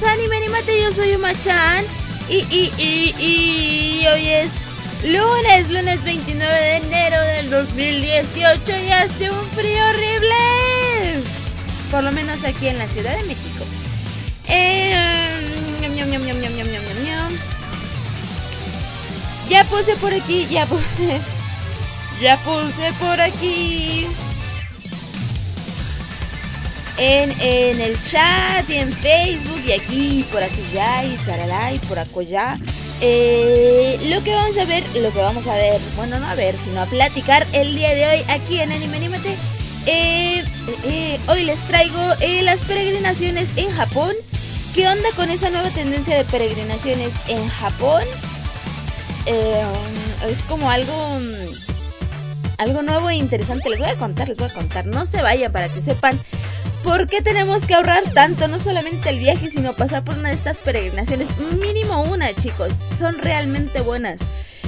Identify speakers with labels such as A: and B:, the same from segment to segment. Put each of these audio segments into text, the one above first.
A: Anime Animate, yo soy Uma-chan y hoy es lunes 29 de enero del 2018 y hace un frío horrible, por lo menos aquí en la Ciudad de México. Ya puse por aquí en el chat y en Facebook y aquí y por aquí ya y saralá y por acolá. Lo que vamos a ver, bueno, no a ver, sino a platicar el día de hoy aquí en Anime Animate. Hoy les traigo las peregrinaciones en Japón. ¿Qué onda con esa nueva tendencia de peregrinaciones en Japón? Es como algo nuevo e interesante. Les voy a contar. No se vayan para que sepan por qué tenemos que ahorrar tanto. No solamente el viaje, sino pasar por una de estas peregrinaciones. Mínimo una, chicos. Son realmente buenas.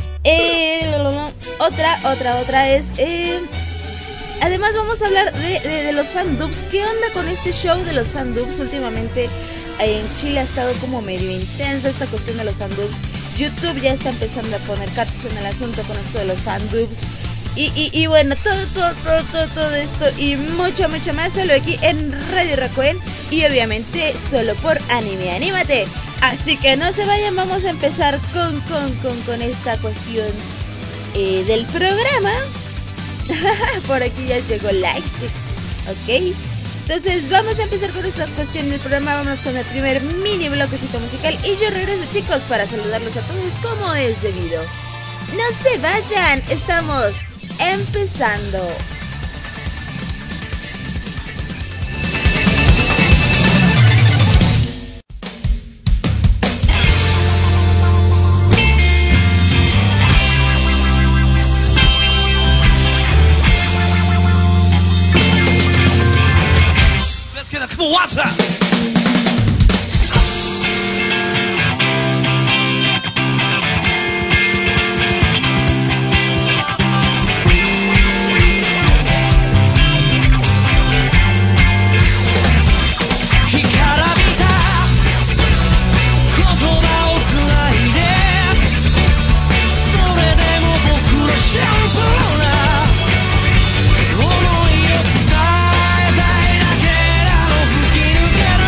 A: Otra es... además vamos a hablar de los fandubs. ¿Qué onda con este show de los fandubs? Últimamente en Chile ha estado como medio intensa esta cuestión de los fandubs. YouTube ya está empezando a poner cartas en el asunto con esto de los fandubs. Y bueno, todo esto y mucho más solo aquí en Radio Rakuen y obviamente solo por Anime Animate. Así que no se vayan, vamos a empezar con esta cuestión del programa. Por aquí ya llegó Lightfix, ¿ok? Entonces vamos a empezar con esta cuestión del programa. Vámonos con el primer mini bloquecito musical y yo regreso, chicos, para saludarlos a todos como es debido. No se vayan, estamos empezando.
B: Let's get a couple water. Get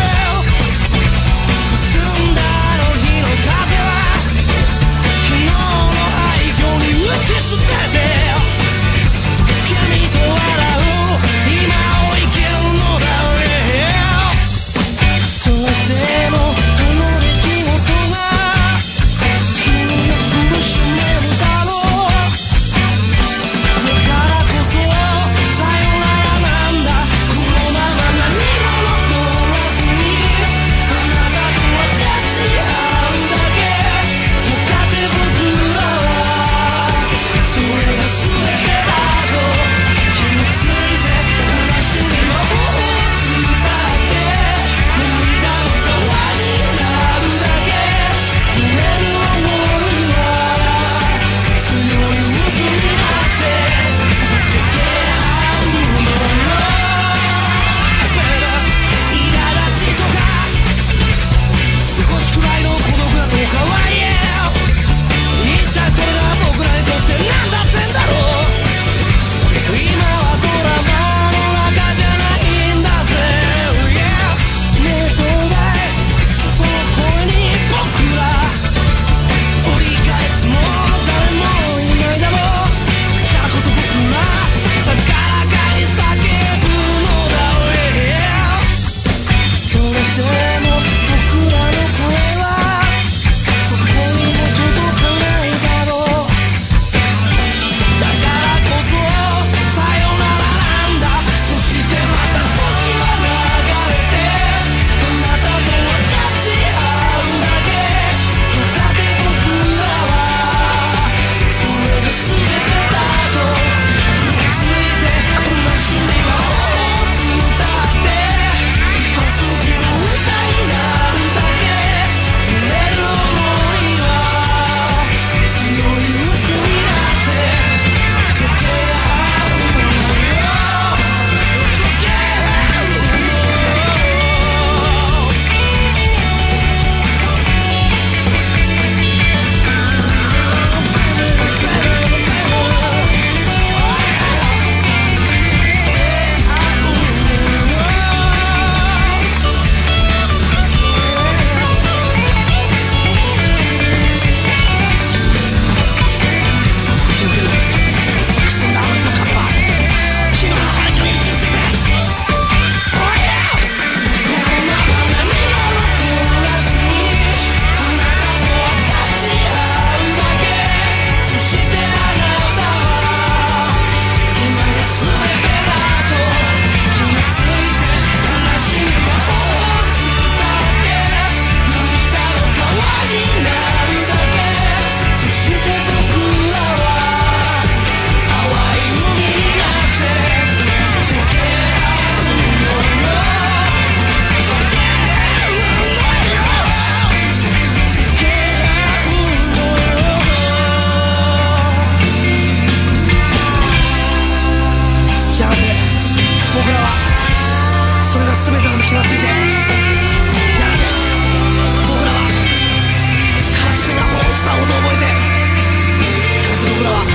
B: 全ての気がついてやがて僕らは悲しみな方を伝おうと覚えてやがて僕らは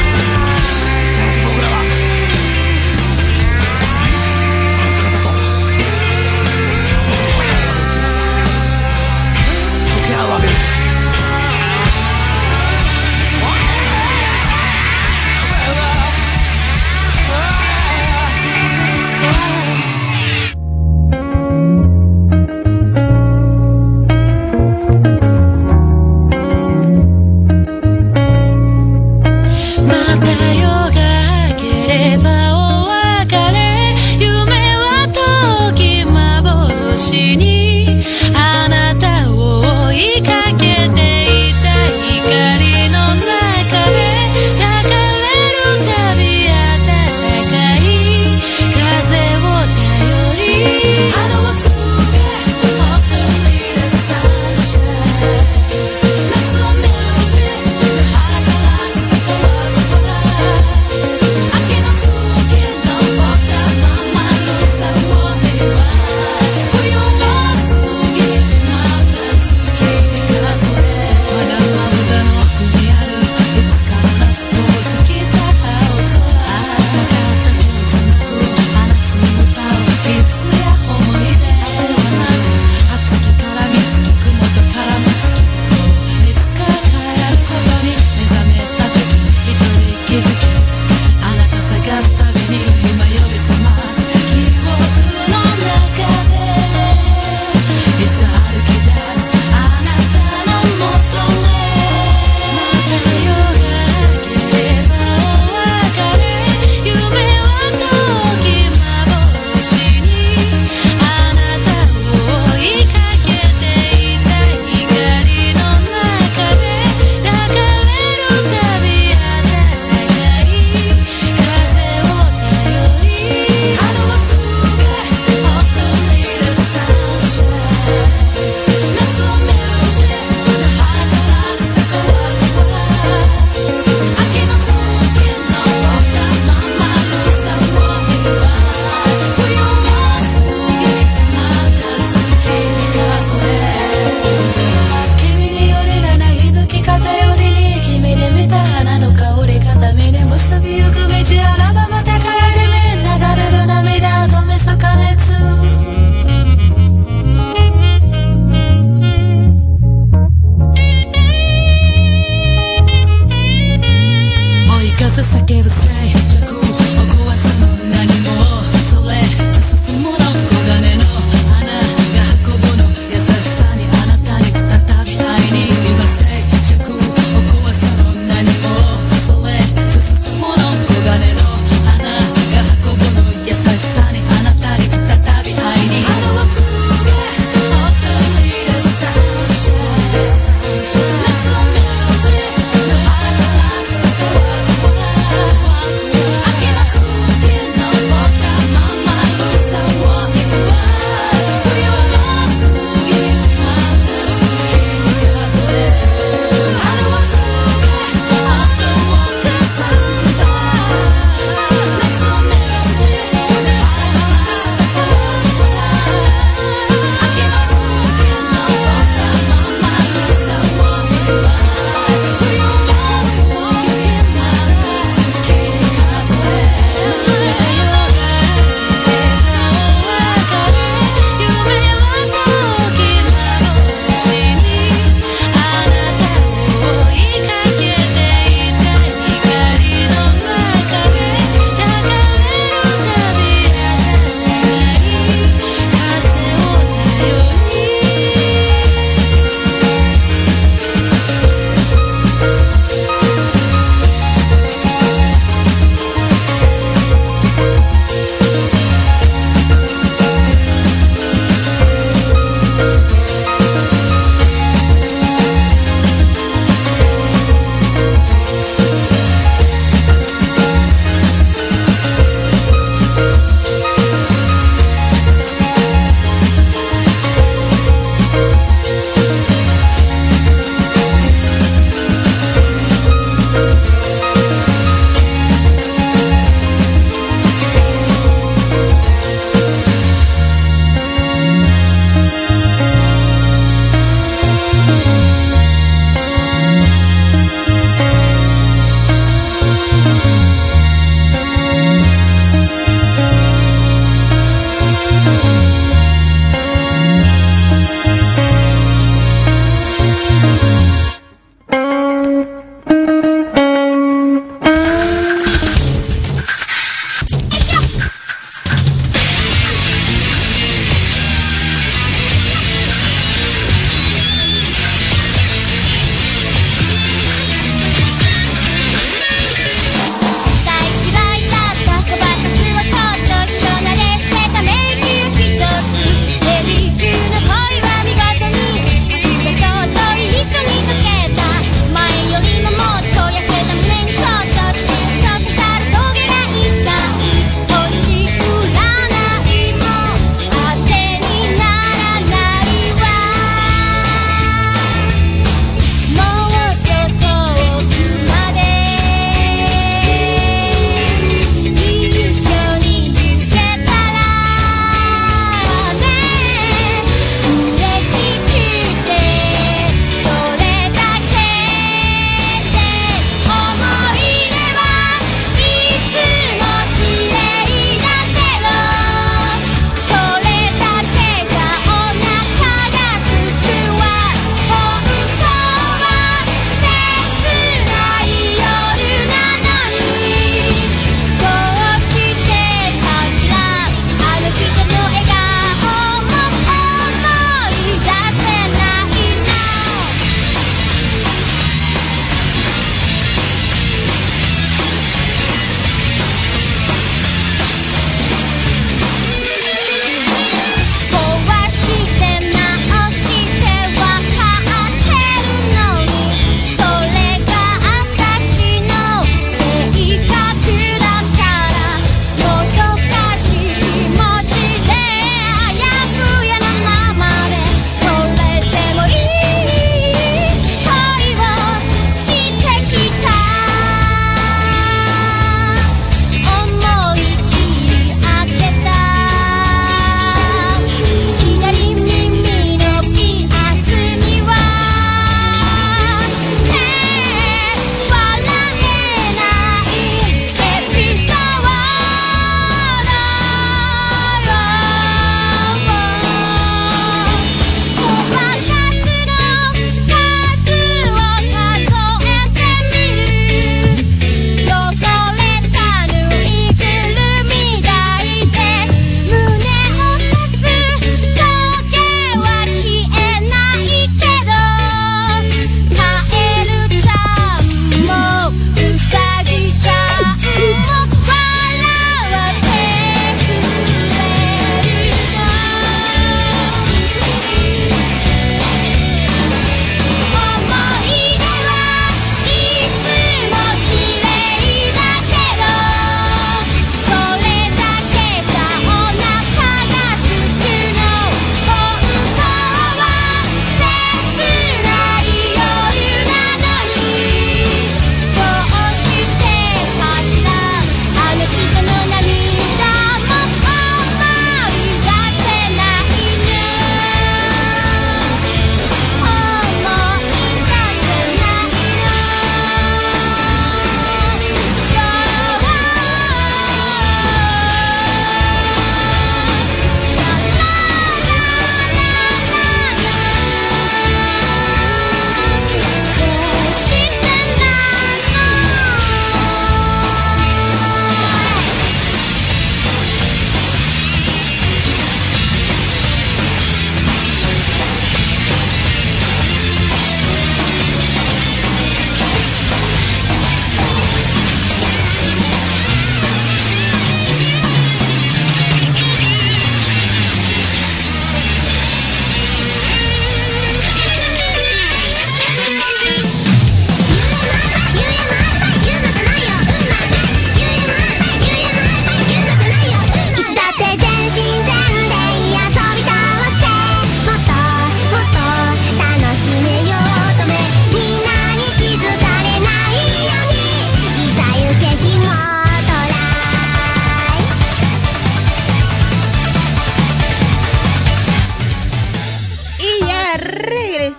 B: あなた方と溶け合うわけです。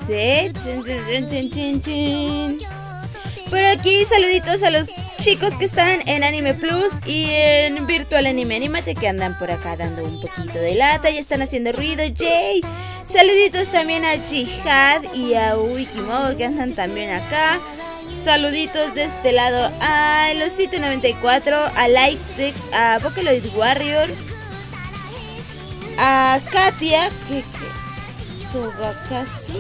A: dice. Chin, chin, chin, chin, chin. Por aquí, saluditos a los chicos que están en Anime Plus y en Virtual Anime Animate, que andan por acá dando un poquito de lata y están haciendo ruido. ¡Yay! Saluditos también a Jihad y a Wikimogo, que andan también acá. Saluditos de este lado a Losito 94, a Lightix, a Vocaloid Warrior, a Katia, que Sobakazu.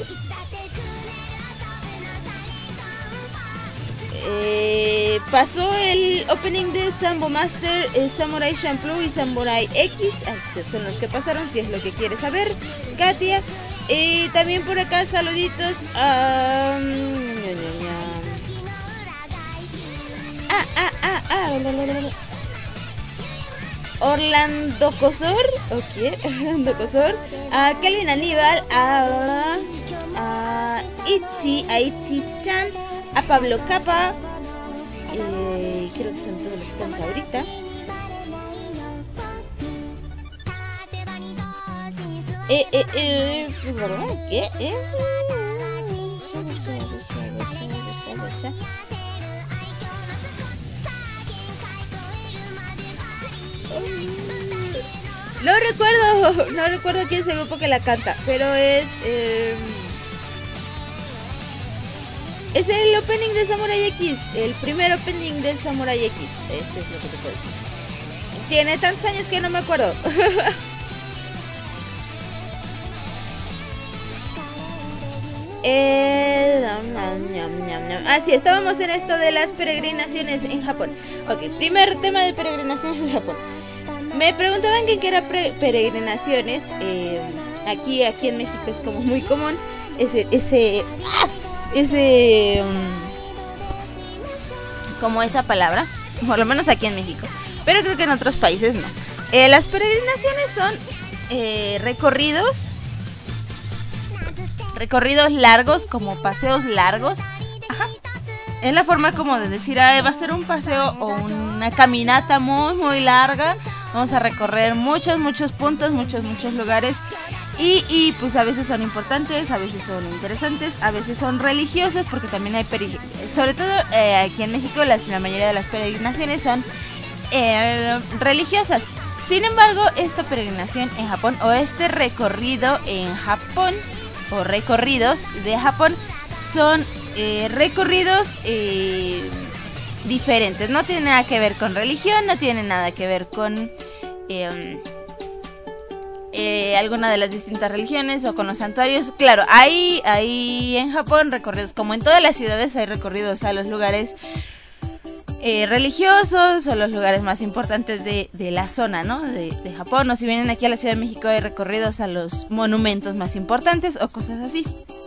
A: Pasó el opening de Sambo Master, Samurai Champloo y Samurai X. Esos son los que pasaron, si es lo que quieres saber, Katia. También por acá saluditos a Orlando Cosor, Orlando Cosor, a Kelvin Aníbal, a Itzy-chan, a Pablo Capa, creo que son todos los que estamos ahorita. No recuerdo quién es el grupo que la canta, pero es el opening de Samurai X, el primer opening de Samurai X. Eso es lo que te puedo decir. Tiene tantos años que no me acuerdo. Sí, estábamos en esto de las peregrinaciones en Japón. Ok, primer tema de peregrinaciones en Japón. Me preguntaban qué era peregrinaciones. Aquí en México es como muy común como esa palabra, por lo menos aquí en México, pero creo que en otros países no. Las peregrinaciones son recorridos largos, como paseos largos. Ajá. Es la forma como de decir, va a ser un paseo o una caminata muy muy larga. Vamos a recorrer muchos puntos, muchos lugares. Y pues a veces son importantes, a veces son interesantes, a veces son religiosos, porque también hay sobre todo aquí en México la mayoría de las peregrinaciones son religiosas. Sin embargo, esta peregrinación en Japón o este recorrido en Japón o recorridos de Japón son recorridos diferentes. No tienen nada que ver con religión, no tienen nada que ver con alguna de las distintas religiones o con los santuarios. Claro, hay en Japón recorridos, como en todas las ciudades hay recorridos a los lugares religiosos o los lugares más importantes de la zona, ¿no? de Japón. O si vienen aquí a la Ciudad de México hay recorridos a los monumentos más importantes o cosas así.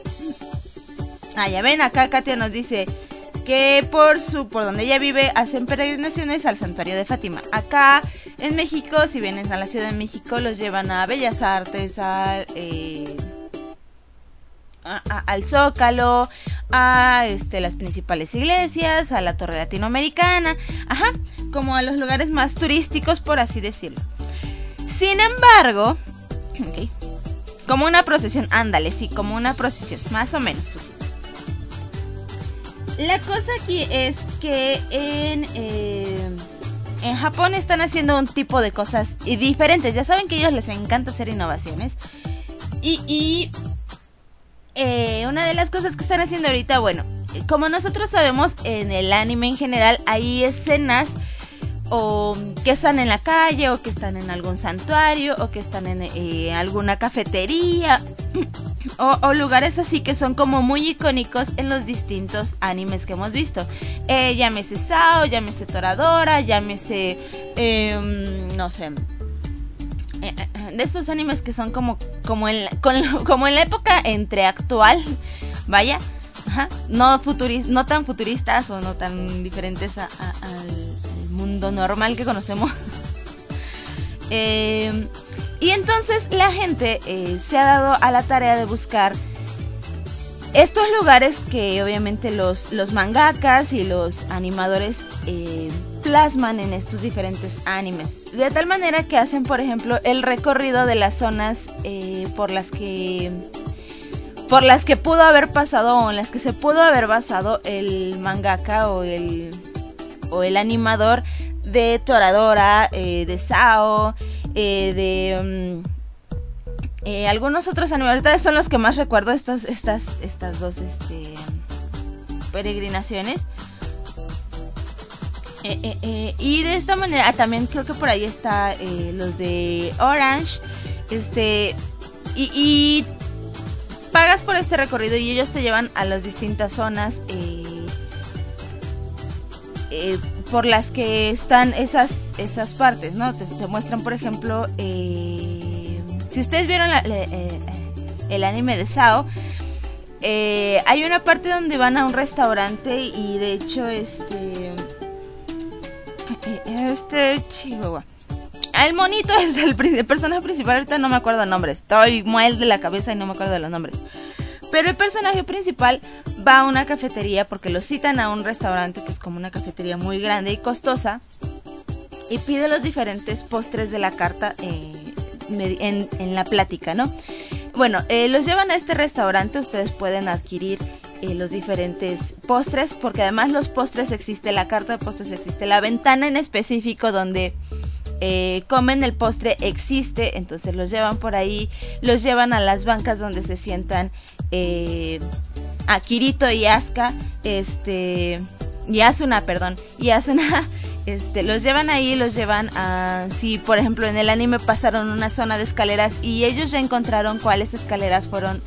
A: Ya ven, acá Katia nos dice que por donde ella vive hacen peregrinaciones al santuario de Fátima. Acá en México, si vienen a la Ciudad de México, los llevan a Bellas Artes, al Zócalo, a las principales iglesias, a la Torre Latinoamericana, como a los lugares más turísticos, por así decirlo. Sin embargo, como una procesión, como una procesión, más o menos, Susito. La cosa aquí es que en Japón están haciendo un tipo de cosas diferentes. Ya saben que a ellos les encanta hacer innovaciones. Y una de las cosas que están haciendo ahorita, bueno, como nosotros sabemos, en el anime en general hay escenas o que están en la calle, o que están en algún santuario, o que están en alguna cafetería, o lugares así que son como muy icónicos en los distintos animes que hemos visto. Llámese Sao, llámese Toradora, llámese no sé, de estos animes que son como en la época entre actual, vaya, no tan futuristas o no tan diferentes al mundo normal que conocemos. Y entonces la gente se ha dado a la tarea de buscar estos lugares que obviamente los mangakas y los animadores plasman en estos diferentes animes, de tal manera que hacen, por ejemplo, el recorrido de las zonas por las que por las que pudo haber pasado o en las que se pudo haber basado el mangaka o el animador de Toradora, de Sao, de algunos otros animadores. Son los que más recuerdo, estas dos peregrinaciones. Y de esta manera también creo que por ahí está los de Orange, y pagas por este recorrido y ellos te llevan a las distintas zonas por las que están esas partes, ¿no? Te muestran, por ejemplo, si ustedes vieron el anime de Sao, hay una parte donde van a un restaurante y de hecho Chihuahua, el monito es el personaje principal. Ahorita no me acuerdo de nombres, estoy mal de la cabeza y no me acuerdo de los nombres. Pero el personaje principal va a una cafetería porque lo citan a un restaurante que es como una cafetería muy grande y costosa, y pide los diferentes postres de la carta en la plática, ¿no? Bueno, los llevan a este restaurante, ustedes pueden adquirir los diferentes postres, porque además los postres existe, la carta de postres existe, la ventana en específico donde comen el postre existe, entonces los llevan por ahí, los llevan a las bancas donde se sientan a Kirito y Asuka, y Asuna, los llevan ahí, los llevan a, si por ejemplo en el anime pasaron una zona de escaleras y ellos ya encontraron cuáles escaleras fueron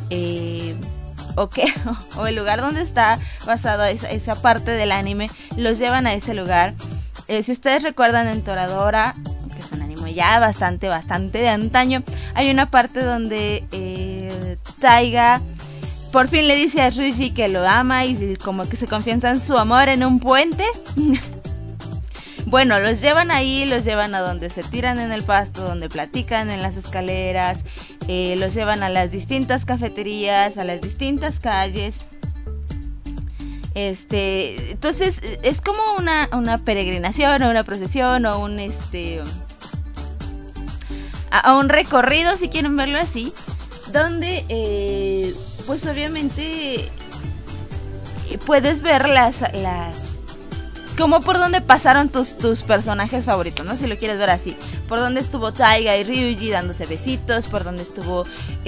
A: o el lugar donde está basado esa parte del anime, los llevan a ese lugar. Si ustedes recuerdan en Toradora, que es un anime ya bastante de antaño, hay una parte donde Taiga por fin le dice a Ryuji que lo ama y como que se confianzan su amor en un puente. Bueno, los llevan ahí, los llevan a donde se tiran en el pasto, donde platican en las escaleras, los llevan a las distintas cafeterías, a las distintas calles. Entonces es como una peregrinación o una procesión o un recorrido, si quieren verlo así, donde pues obviamente puedes ver las como por donde pasaron tus personajes favoritos, ¿no? Si lo quieres ver así, por donde estuvo Taiga y Ryuji dándose besitos, por donde estuvo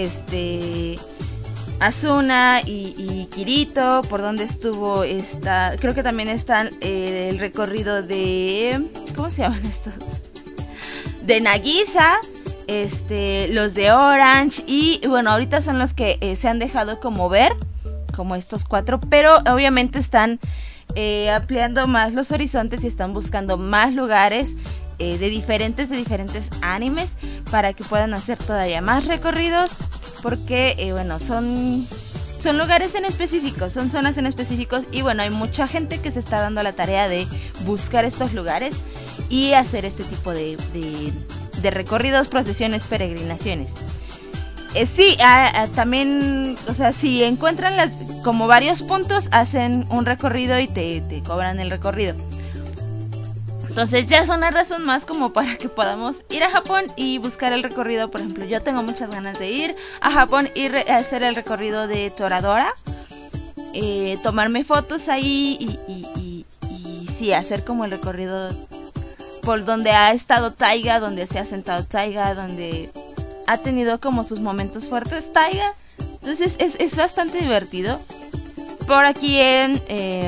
A: Asuna y Kirito, por donde estuvo creo que también están el recorrido de, ¿cómo se llaman estos? De Nagisa, los de Orange, y bueno, ahorita son los que se han dejado como ver, como estos 4, pero obviamente están ampliando más los horizontes y están buscando más lugares de diferentes animes para que puedan hacer todavía más recorridos, porque bueno, son lugares en específico, son zonas en específicos, y bueno, hay mucha gente que se está dando la tarea de buscar estos lugares y hacer este tipo de recorridos, procesiones, peregrinaciones. Sí, también, o sea, si encuentran como varios puntos, hacen un recorrido y te cobran el recorrido. Entonces ya es una razón más como para que podamos ir a Japón y buscar el recorrido. Por ejemplo, yo tengo muchas ganas de ir a Japón y hacer el recorrido de Toradora, tomarme fotos ahí y sí, hacer como el recorrido por donde ha estado Taiga, donde se ha sentado Taiga, donde ha tenido como sus momentos fuertes Taiga. Entonces es bastante divertido. Por aquí en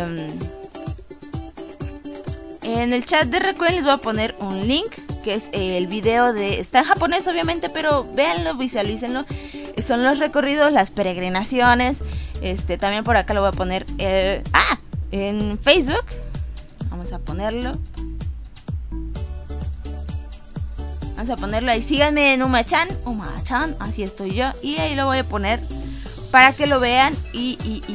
A: el chat de Recuerden les voy a poner un link, que es el video está en japonés obviamente, pero véanlo, visualícenlo. Son los recorridos, las peregrinaciones. También por acá lo voy a poner en Facebook. Vamos a ponerlo. Vamos a ponerlo ahí. Síganme en Uma-chan, así estoy yo. Y ahí lo voy a poner para que lo vean y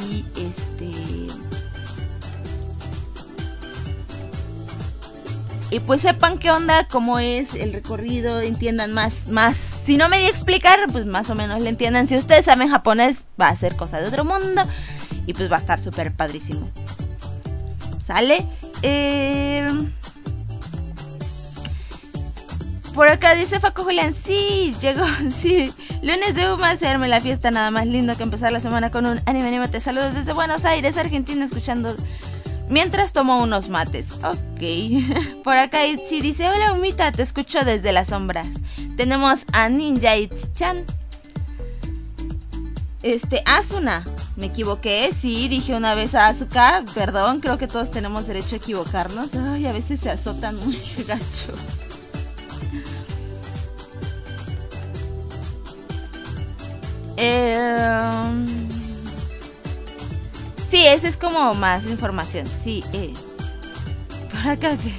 A: pues sepan qué onda, cómo es el recorrido, entiendan más. Si no me di a explicar, pues más o menos le entiendan. Si ustedes saben japonés, va a ser cosa de otro mundo y pues va a estar súper padrísimo. ¿Sale? Por acá dice Faco Julián, sí, llegó, sí. Lunes de Uma, hacerme la fiesta, nada más lindo que empezar la semana con un anime. Anímate, saludos desde Buenos Aires, Argentina, escuchando mientras tomo unos mates. Ok. Por acá sí dice, hola Umita, te escucho desde las sombras. Tenemos a Ninja Itchan. Asuna. Me equivoqué, sí, dije una vez a Asuka, perdón, creo que todos tenemos derecho a equivocarnos. Ay, a veces se azotan muy gacho. Sí, esa es como más la información. Sí, por acá que...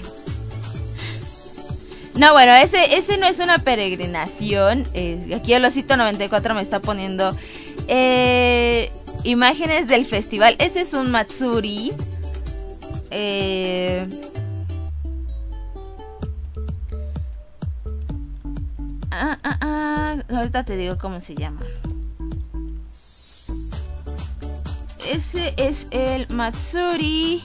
A: No, bueno, ese no es una peregrinación. Aquí el Osito 94 me está poniendo imágenes del festival. Ese es un Matsuri. Ahorita te digo cómo se llama. Ese es el Matsuri.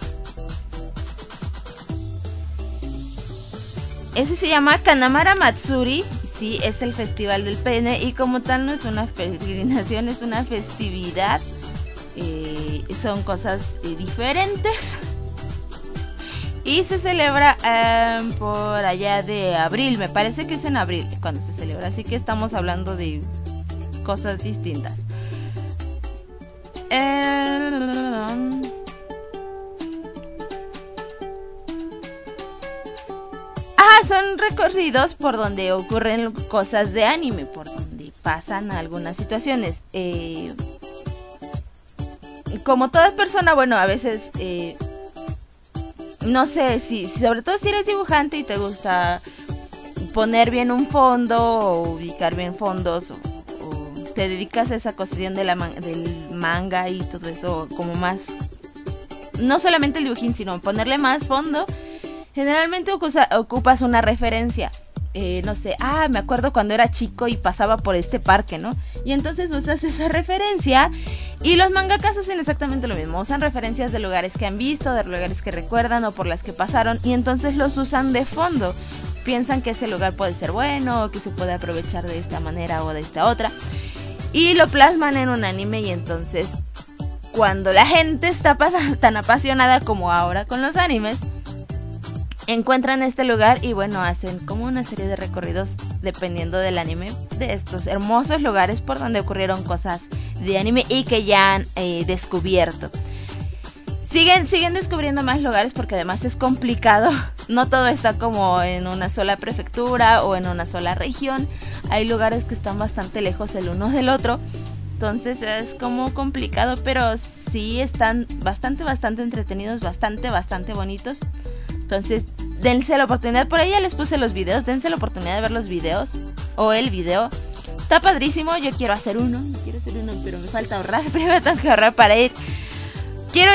A: Ese se llama Kanamara Matsuri. Sí, es el festival del pene. Y como tal no es una peregrinación, es una festividad. Son cosas diferentes. Y se celebra por allá de abril. Me parece que es en abril cuando se celebra. Así que estamos hablando de cosas distintas. Son recorridos por donde ocurren cosas de anime, por donde pasan algunas situaciones. Como toda persona, bueno, a veces no sé, si sobre todo si eres dibujante y te gusta poner bien un fondo o ubicar bien fondos, o te dedicas a esa cuestión de del manga y todo eso, como más, no solamente el dibujín, sino ponerle más fondo. Generalmente ocupas una referencia. No sé, me acuerdo cuando era chico y pasaba por este parque, ¿no? Y entonces usas esa referencia. Y los mangakas hacen exactamente lo mismo. Usan referencias de lugares que han visto, de lugares que recuerdan o por las que pasaron. Y entonces los usan de fondo. Piensan que ese lugar puede ser bueno, o que se puede aprovechar de esta manera o de esta otra. Y lo plasman en un anime. Y entonces, cuando la gente está tan apasionada como ahora con los animes, encuentran este lugar y bueno, hacen como una serie de recorridos dependiendo del anime, de estos hermosos lugares por donde ocurrieron cosas de anime y que ya han descubierto. Siguen descubriendo más lugares porque además es complicado. No todo está como en una sola prefectura o en una sola región. Hay lugares que están bastante lejos el uno del otro. Entonces es como complicado, pero sí están bastante entretenidos, bastante bonitos. Entonces, dense la oportunidad. Por ahí ya les puse los videos. Dense la oportunidad de ver los videos. O el video. Está padrísimo. Yo quiero hacer uno. Pero me falta ahorrar. Primero tengo que ahorrar para ir. Quiero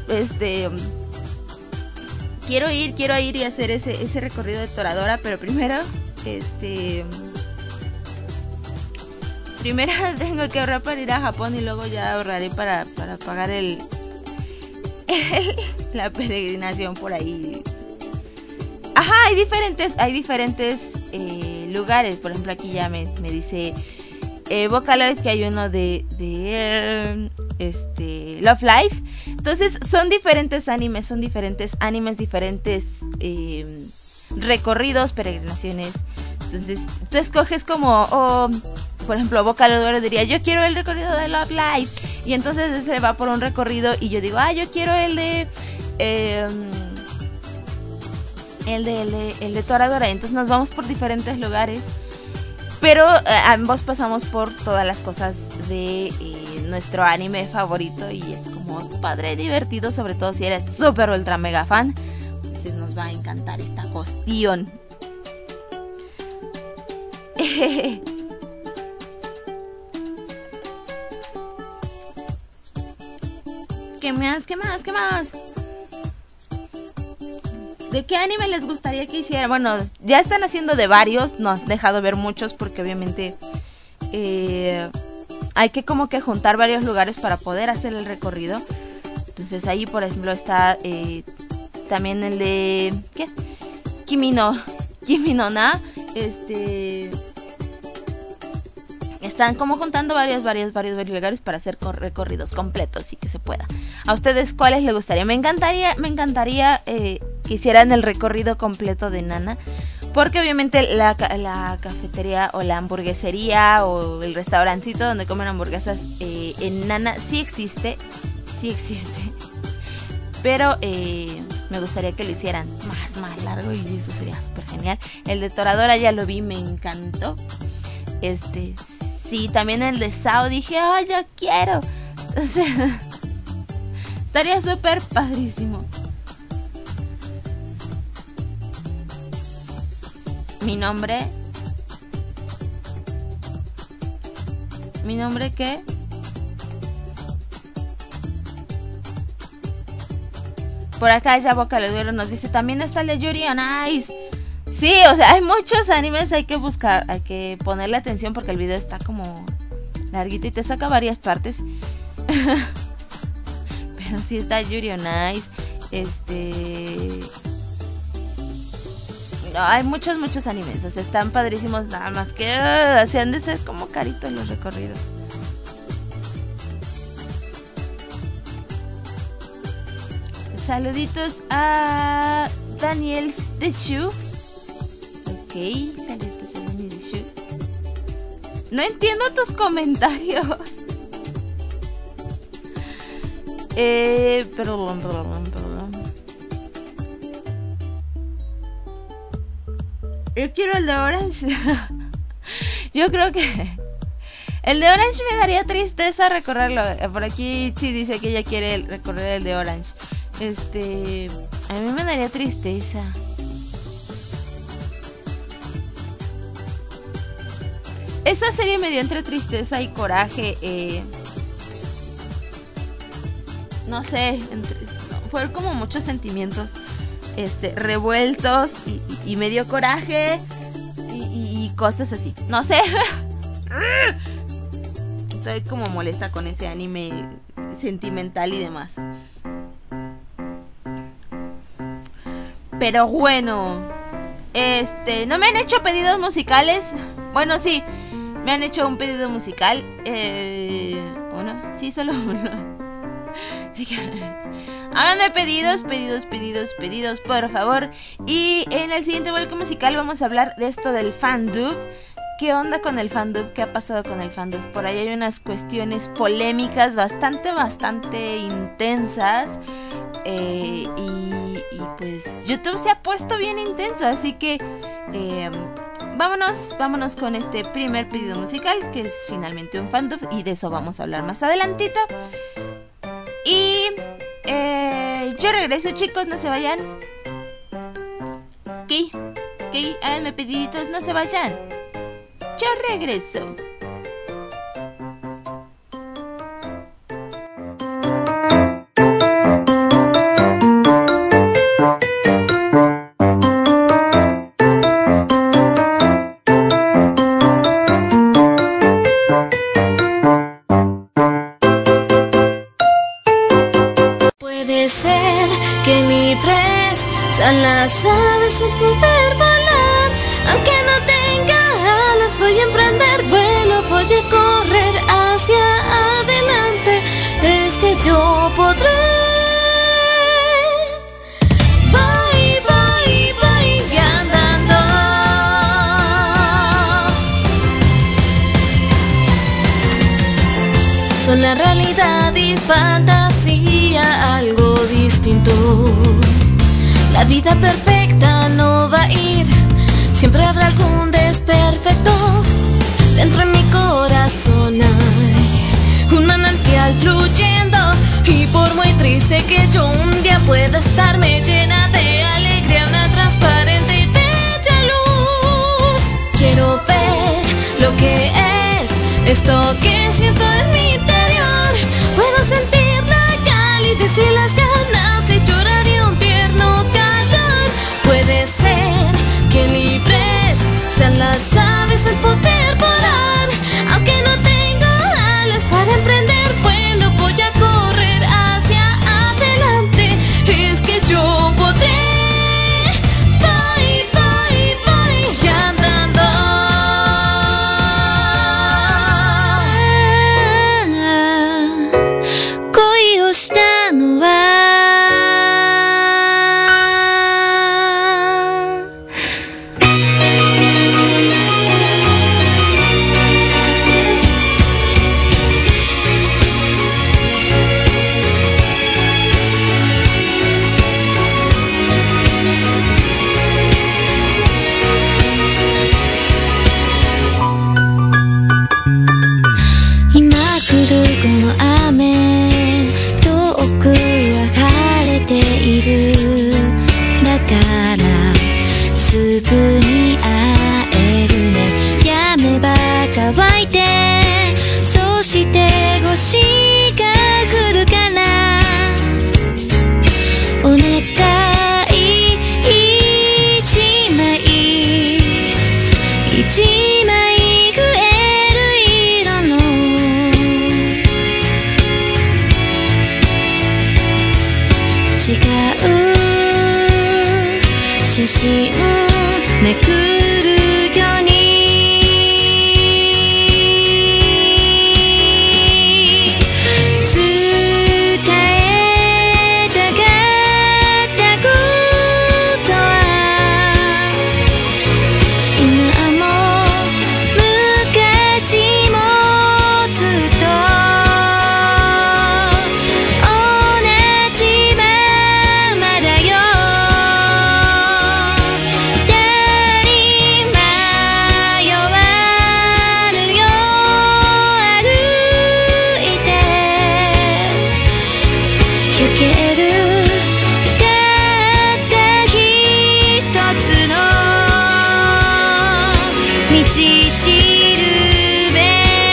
A: ir y hacer ese recorrido de Toradora. Pero primero, primero tengo que ahorrar para ir a Japón. Y luego ya ahorraré para pagar la peregrinación por ahí. Ajá, hay diferentes lugares. Por ejemplo, aquí ya me dice Vocaloid que hay uno de Love Live. Entonces son diferentes animes, diferentes recorridos, peregrinaciones. Entonces tú escoges como, por ejemplo, Vocaloid diría, yo quiero el recorrido de Love Live. Y entonces se va por un recorrido y yo digo, yo quiero el de Toradora. Entonces nos vamos por diferentes lugares, pero ambos pasamos por todas las cosas de nuestro anime favorito y es como padre, divertido, sobre todo si eres súper ultra mega fan. Entonces nos va a encantar esta cuestión. ¿Qué más? ¿De qué anime les gustaría que hiciera? Bueno, ya están haciendo de varios. No han dejado ver muchos porque obviamente hay que como que juntar varios lugares para poder hacer el recorrido. Entonces ahí por ejemplo está también el de... ¿qué? Kimi no Na. Están como juntando varios lugares para hacer recorridos completos y que se pueda. ¿A ustedes cuáles les gustaría? Me encantaría que hicieran el recorrido completo de Nana, porque obviamente la cafetería o la hamburguesería o el restaurantito donde comen hamburguesas en Nana sí existe, pero me gustaría que lo hicieran más largo y eso sería súper genial. El de Toradora ya lo vi, me encantó. Sí, también el de Sao, dije, ya quiero. O sea, estaría súper padrísimo. ¿Mi nombre qué? Por acá ya Boca los Duelos nos dice, también está el de Yuri on Ice. Sí, o sea, hay muchos animes, hay que buscar, hay que ponerle atención porque el video está como larguito y te saca varias partes. Pero sí está Yuri on Ice. No, hay muchos animes, o sea, están padrísimos, nada más que se han de ser como caritos los recorridos. Saluditos a Daniel de Shu. Ok, saluditos a Daniel de Shu. No entiendo tus comentarios. Perdón. Yo quiero el de Orange. Yo creo que el de Orange me daría tristeza recorrerlo. Por aquí sí dice que ella quiere recorrer el de Orange. A mí me daría tristeza. Esa serie me dio entre tristeza y coraje. No sé, fueron como muchos sentimientos revueltos y me dio coraje y cosas así. No sé. Estoy como molesta con ese anime sentimental y demás. Pero bueno, no me han hecho pedidos musicales. Bueno, sí, me han hecho un pedido musical. Uno, sí, solo uno. Así que háganme pedidos, por favor. Y en el siguiente bloque musical vamos a hablar de esto del fandub. ¿Qué onda con el fandub? ¿Qué ha pasado con el fandub? Por ahí hay unas cuestiones polémicas bastante intensas. Y pues YouTube se ha puesto bien intenso. Así que vámonos con este primer pedido musical, que es finalmente un fandub. Y de eso vamos a hablar más adelantito. Y yo regreso, chicos, no se vayan. Ok, háganme pediditos, no se vayan. Yo regreso.
C: Puede ser que libres sean las aves el poder volar, aunque no tenga alas voy a emprender vuelo, voy a correr hacia adelante, es que yo podré. Voy andando. Son la realidad y fantasía algo distinto. La vida perfecta no va a ir, siempre habrá algún desperfecto. Dentro de mi corazón hay un manantial fluyendo, y por muy triste que yo un día pueda estarme llena de alegría, una transparente y bella luz. Quiero ver lo que es esto que siento en mi interior. Puedo sentir la calidez y las ganas de llorar y un tierno calor. Puede ser que libres sean las aves el poder volar, aunque no tengo alas para emprender vuelo, voy a correr hacia adelante, es que yo 心めくるように伝えたかったことは今も昔もずっと同じままだよ道しるべ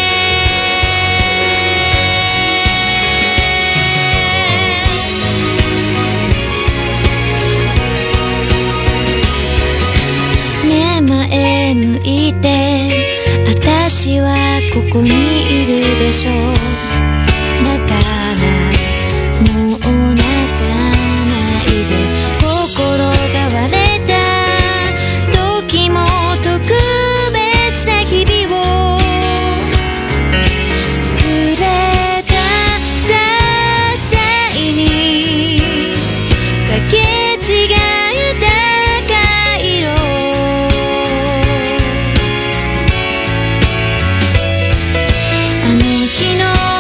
C: ねえ前向いて私はここにいるでしょだからもう泣かないで心が割れた時も特別な日々をくれた些細にかけ違えた回路あの日の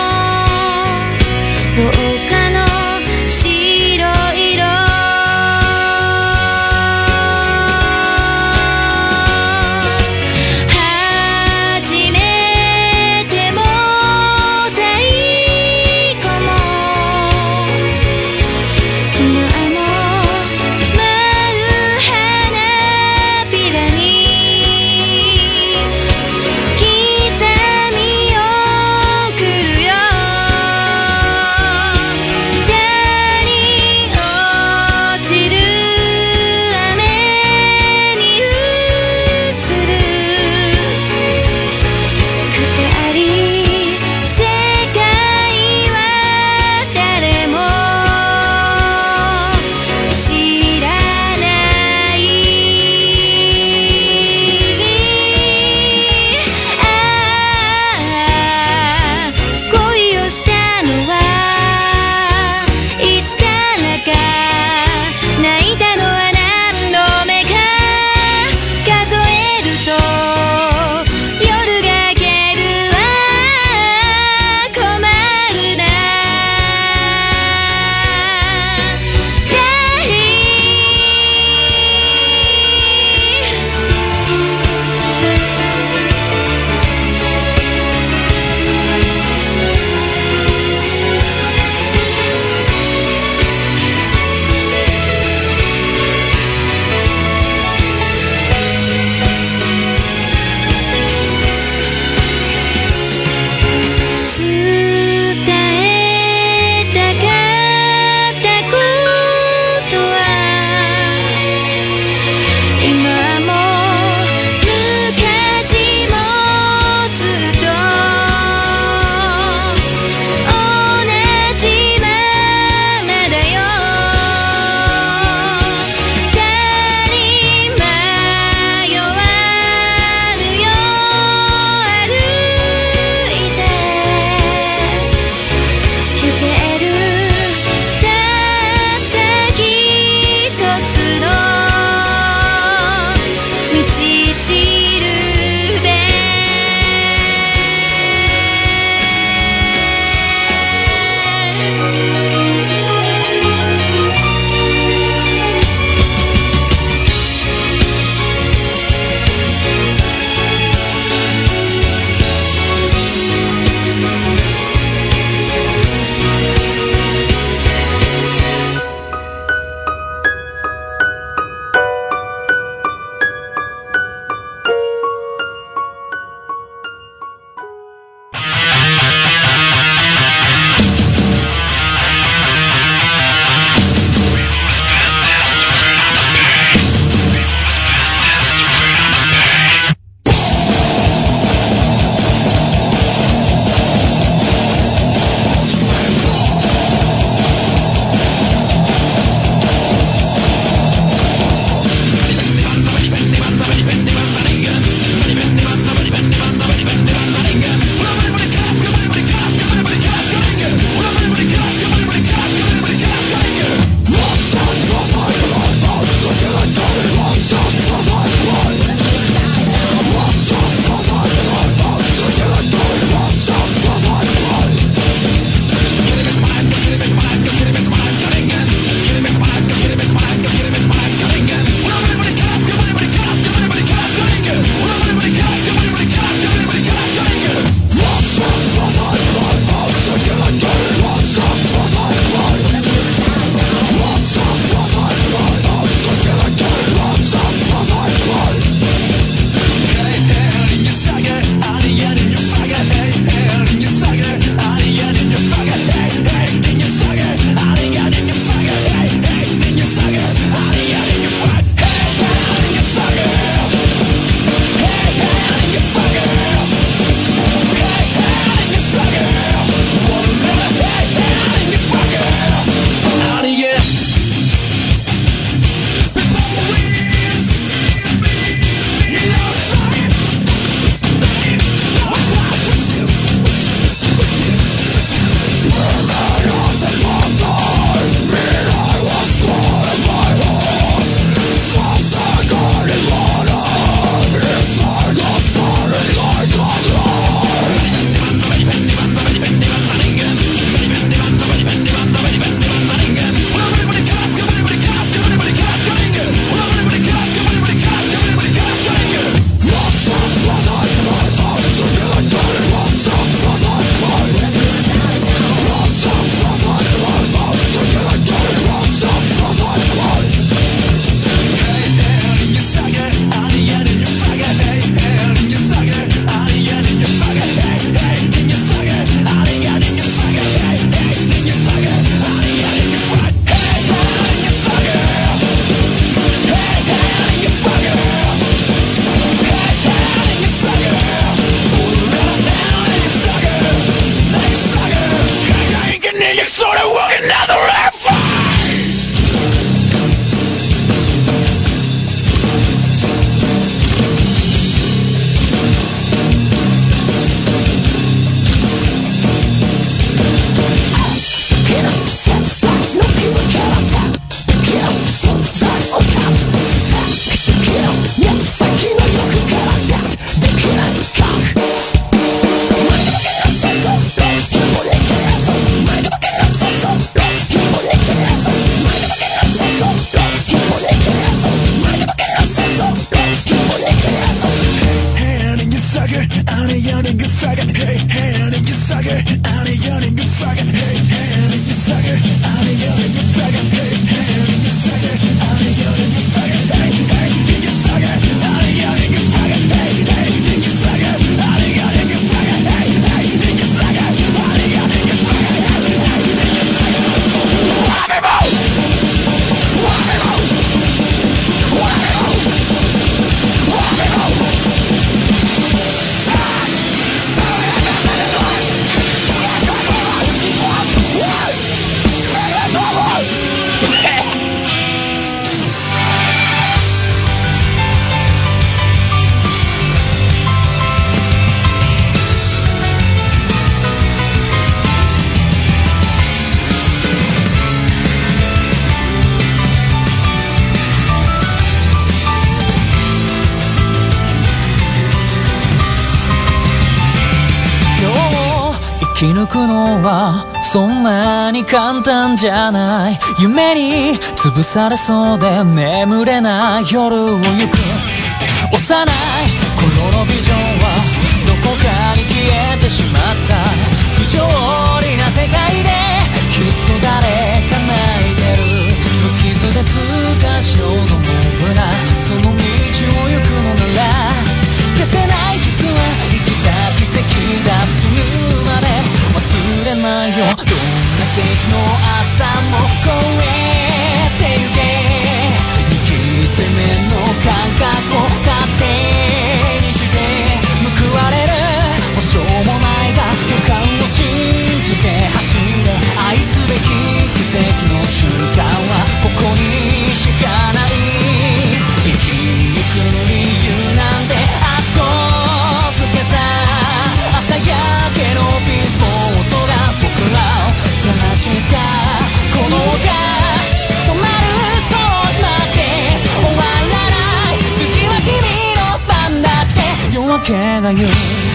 D: 生き抜くのはそんなに簡単じゃない。夢に潰されそうで眠れない夜を行く。幼い頃のビジョンはどこかに消えてしまった。不条理な世界できっと誰か泣いてる。無傷で通過しようと思うな。その道を行くのなら消せない傷は生きた奇跡だ。死ぬまで忘れないよ。どんな敵の朝も越えてゆけ。生きて目の感覚を勝手にして報われる保証もないが予感を信じて走れ。愛すべき奇跡の瞬間はここにしかない。生きゆく理由なんて後付けさ。朝焼けのピスポットが僕らを照らした。この音が止まるそうなって終わらない。次は君の番だって夜明けが言う。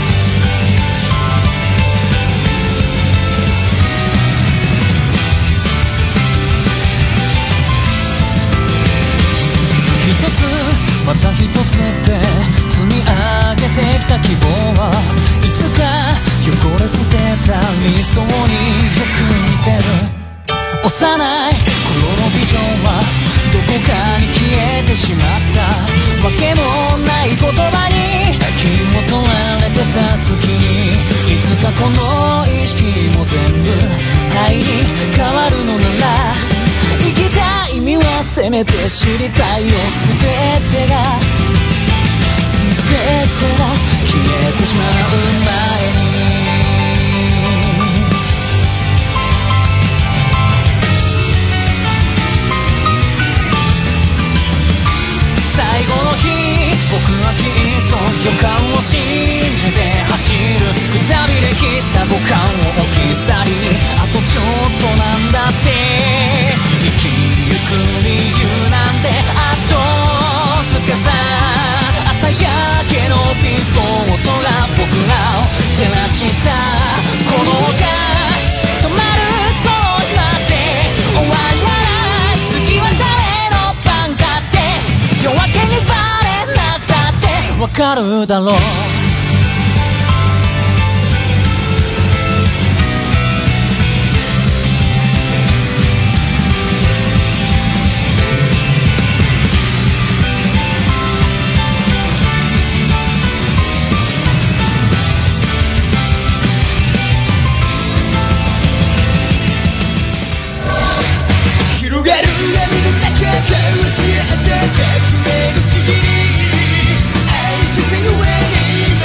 D: 一つまた一つって積み上げてきた希望はいつか汚れ捨てた理想によく似てる。幼い頃のビジョンはどこかに消えてしまった。わけもない言葉に気を取られてた隙にいつかこの意識も全部愛に変わるのなら生きた意味はせめて知りたいよ。全てが消えてしまう前に最後の日僕はきっと予感を信じて走る。くたびれ切った五感を置き去りあとちょっとなんだって。生きゆく理由なんて後付けさ。朝焼けのピスポットが僕らを照らした。この音が止まるそうになって終わらない。次は誰の番かって夜明けにバレなくたってわかるだろう。
B: 広がる闇の中教えて革命の次に愛してゆえに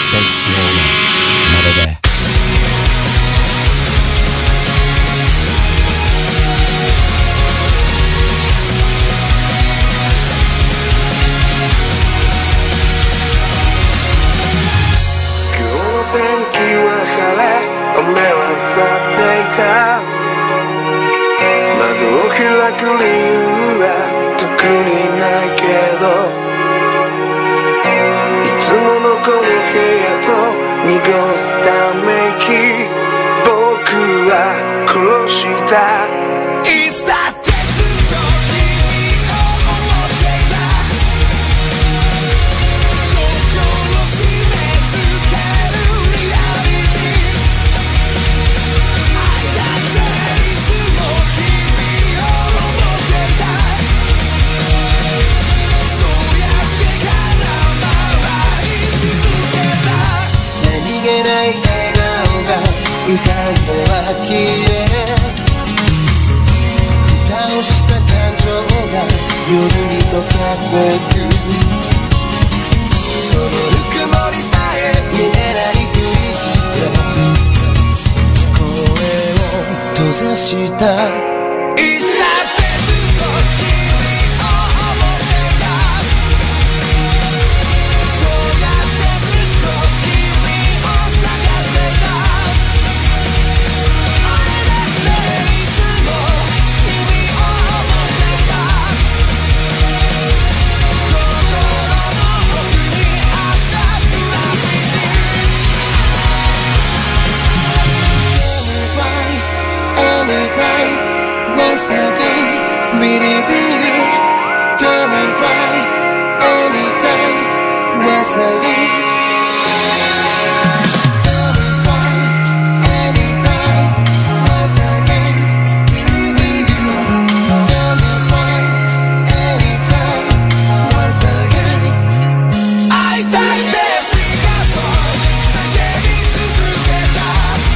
D: 節しようなので
B: 天気は晴れ雨は去っていた窓を開く理由は特にないけどいつものこの部屋と濁すため息僕は殺したいつだってずっと君を思っていた心締め付け何気ない笑顔が浮かんでは消え蓋をした感情が夜に溶けてくそのぬくもりさえ見えないふりして声を閉ざしたOnce again, believe you. Don't cry anytime. Once again. Don't cry anytime. Once again, believe you. Don't cry anytime. Once again. 会いたくてシガソン叫び続けた。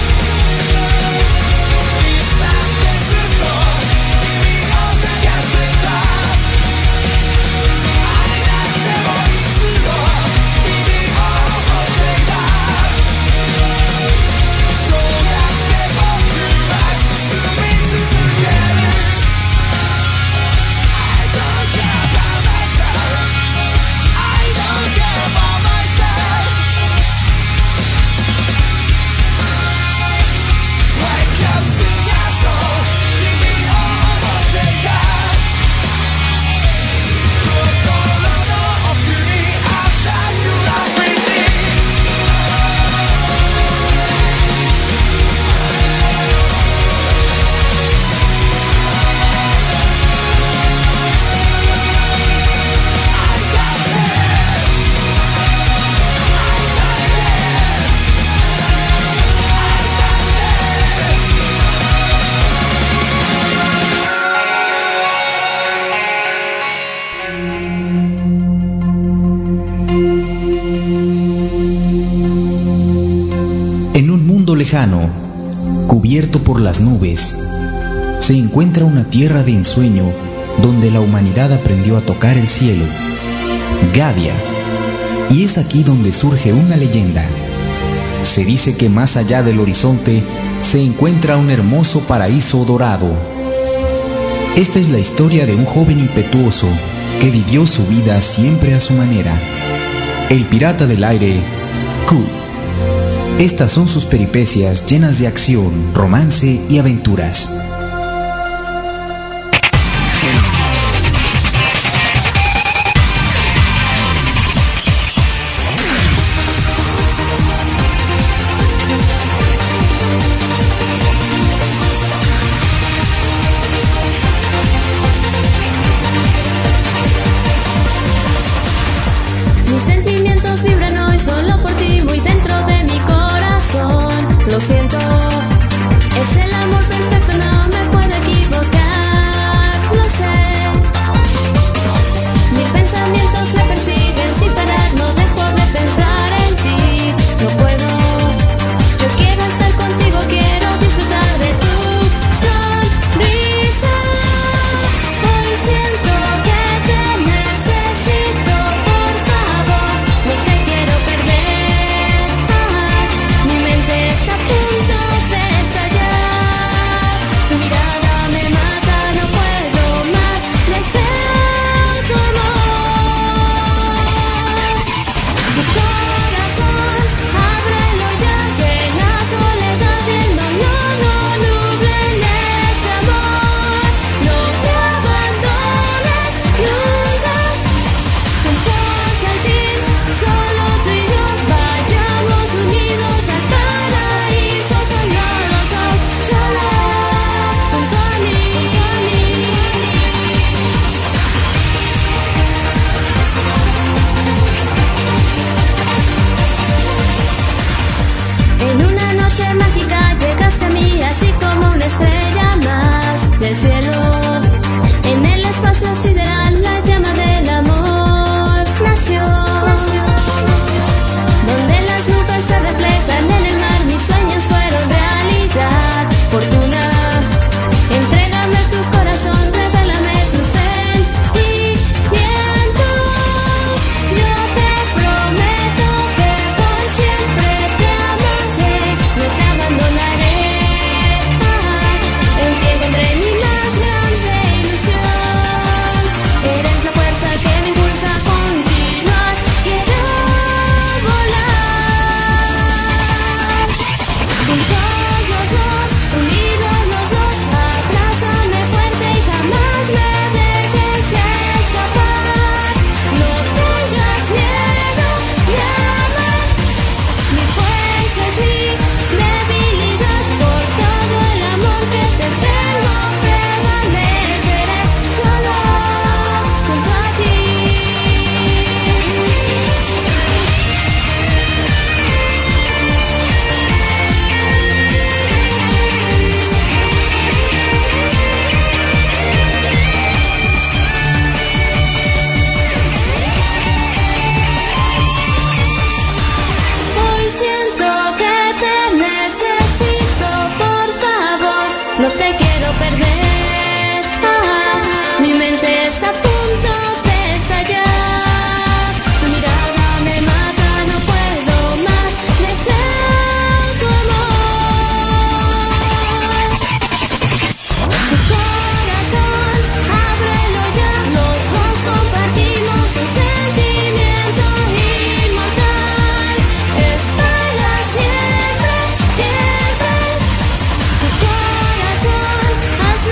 E: Lejano, cubierto por las nubes, se encuentra una tierra de ensueño donde la humanidad aprendió a tocar el cielo, Gadia, y es aquí donde surge una leyenda. Se dice que más allá del horizonte se encuentra un hermoso paraíso dorado. Esta es la historia de un joven impetuoso que vivió su vida siempre a su manera, el pirata del aire, Q. Estas son sus peripecias llenas de acción, romance y aventuras.
C: Mis sentimientos vibran hoy solo por ti, muy dentro de mi corazón. Lo siento, es el amor perfecto, no perder. Mi mente está a punto de estallar. Tu mirada me mata, no puedo más. Deseo tu amor. Tu corazón, ábrelo ya. Los dos compartimos un sentimiento inmortal. Es para siempre, siempre. Tu corazón, hazlo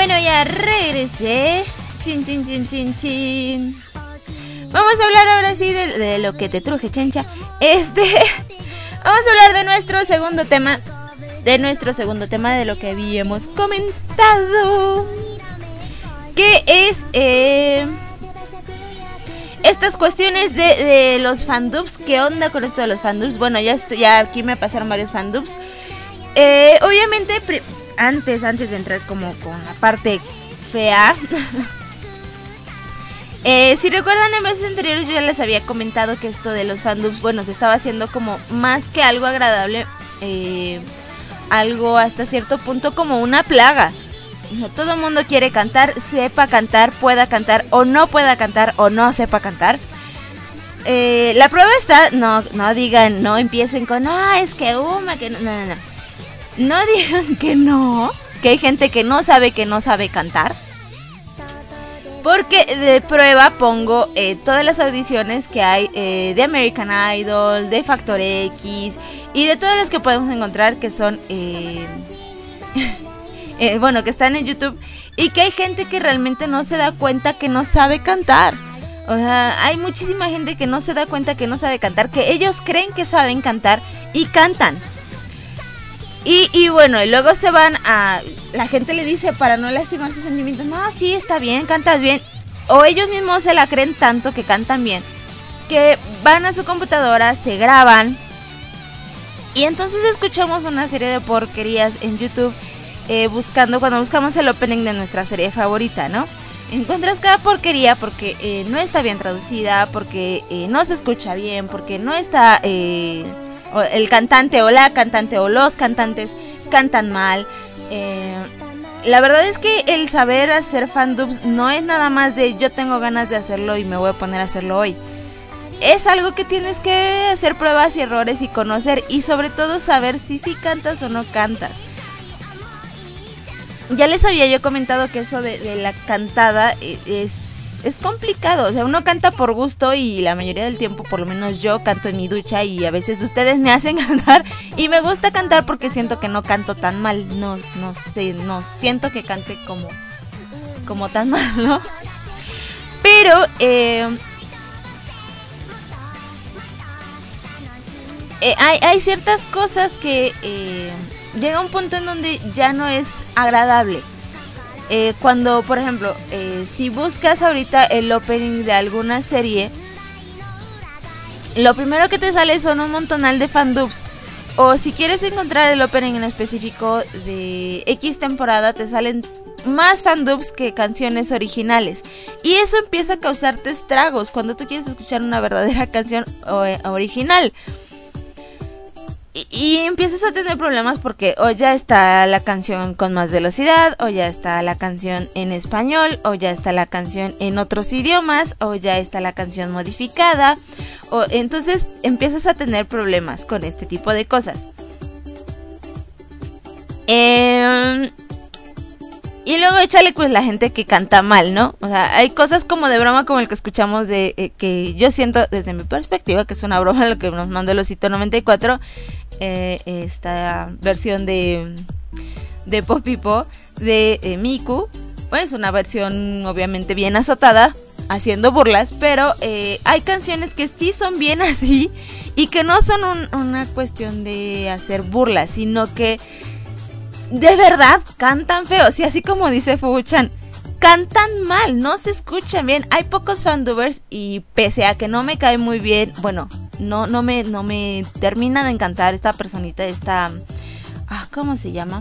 A: Bueno, ya regresé. Chin, chin, chin, chin, chin. Vamos a hablar ahora sí de lo que te truje, chencha. Vamos a hablar de nuestro segundo tema. De lo que habíamos comentado. Que es estas cuestiones de los fandubs. ¿Qué onda con esto de los fandubs? Bueno, ya aquí me pasaron varios fandubs. Obviamente, antes de entrar como con la parte fea. Si recuerdan, en veces anteriores yo ya les había comentado que esto de los fandubs, bueno, se estaba haciendo como más que algo agradable, algo hasta cierto punto como una plaga. No todo el mundo quiere cantar, sepa cantar, pueda cantar o no pueda cantar o no sepa cantar. La prueba está, no digan, no empiecen con, es que que no digan que no, que hay gente que no sabe cantar. Porque de prueba pongo todas las audiciones que hay de American Idol, de Factor X y de todas las que podemos encontrar que son, bueno, que están en YouTube, y que hay gente que realmente no se da cuenta que no sabe cantar. O sea, hay muchísima gente que no se da cuenta que no sabe cantar, que ellos creen que saben cantar y cantan. Y bueno, y luego se van a... La gente le dice para no lastimar sus sentimientos, no, sí, está bien, cantas bien. O ellos mismos se la creen tanto que cantan bien, que van a su computadora, se graban, y entonces escuchamos una serie de porquerías en YouTube, cuando buscamos el opening de nuestra serie favorita, ¿no? Encuentras cada porquería porque no está bien traducida, porque no se escucha bien, porque no está... el cantante o la cantante o los cantantes cantan mal. La verdad es que el saber hacer fandubs no es nada más de yo tengo ganas de hacerlo y me voy a poner a hacerlo hoy. Es algo que tienes que hacer pruebas y errores y conocer, y sobre todo saber si sí cantas o no cantas. Ya les había yo comentado que eso de la cantada es complicado. O sea, uno canta por gusto, y la mayoría del tiempo, por lo menos yo, canto en mi ducha, y a veces ustedes me hacen cantar, y me gusta cantar porque siento que no canto tan mal. No sé, no siento que cante como tan mal, ¿no? Pero hay ciertas cosas que llega un punto en donde ya no es agradable. Cuando, por ejemplo, si buscas ahorita el opening de alguna serie, lo primero que te sale son un montonal de fandubs. O si quieres encontrar el opening en específico de X temporada, te salen más fandubs que canciones originales. Y eso empieza a causarte estragos cuando tú quieres escuchar una verdadera canción original. Y empiezas a tener problemas porque o ya está la canción con más velocidad, o ya está la canción en español, o ya está la canción en otros idiomas, o ya está la canción modificada, o entonces empiezas a tener problemas con este tipo de cosas. Y luego échale pues la gente que canta mal, ¿no? O sea, hay cosas como de broma, como el que escuchamos de que yo siento desde mi perspectiva que es una broma lo que nos mandó el Osito 94. Esta versión de Popipo de Miku. Bueno, es una versión obviamente bien azotada, haciendo burlas, pero hay canciones que sí son bien así y que no son una cuestión de hacer burlas, sino que de verdad cantan feo. Sí, así como dice Fubuchan, cantan mal, no se escuchan bien. Hay pocos fandubers y pese a que no me cae muy bien, bueno, no me termina de encantar esta personita, esta ¿cómo se llama?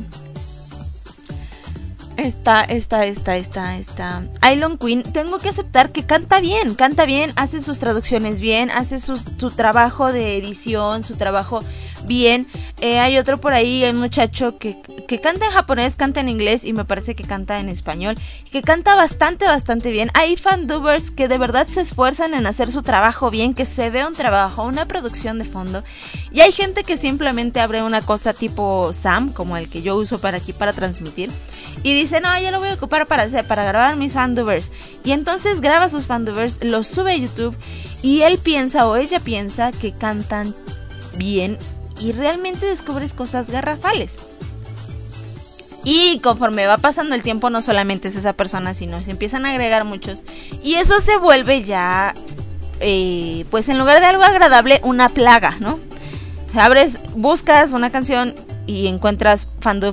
A: Esta Ailon Queen, tengo que aceptar que canta bien, hace sus traducciones bien, hace su trabajo de edición, su trabajo bien. Hay otro por ahí, hay un muchacho que canta en japonés, canta en inglés y me parece que canta en español, que canta bastante bien. Hay fandubers que de verdad se esfuerzan en hacer su trabajo bien, que se ve un trabajo, una producción de fondo. Y hay gente que simplemente abre una cosa tipo Sam, como el que yo uso para transmitir, y dice, no, yo lo voy a ocupar para grabar mis fandubers. Y entonces graba sus fandubers, los sube a YouTube, y él piensa o ella piensa que cantan bien, y realmente descubres cosas garrafales. Y conforme va pasando el tiempo, no solamente es esa persona, sino se empiezan a agregar muchos. Y eso se vuelve ya, pues en lugar de algo agradable, una plaga, ¿no? Buscas una canción y encuentras fandub.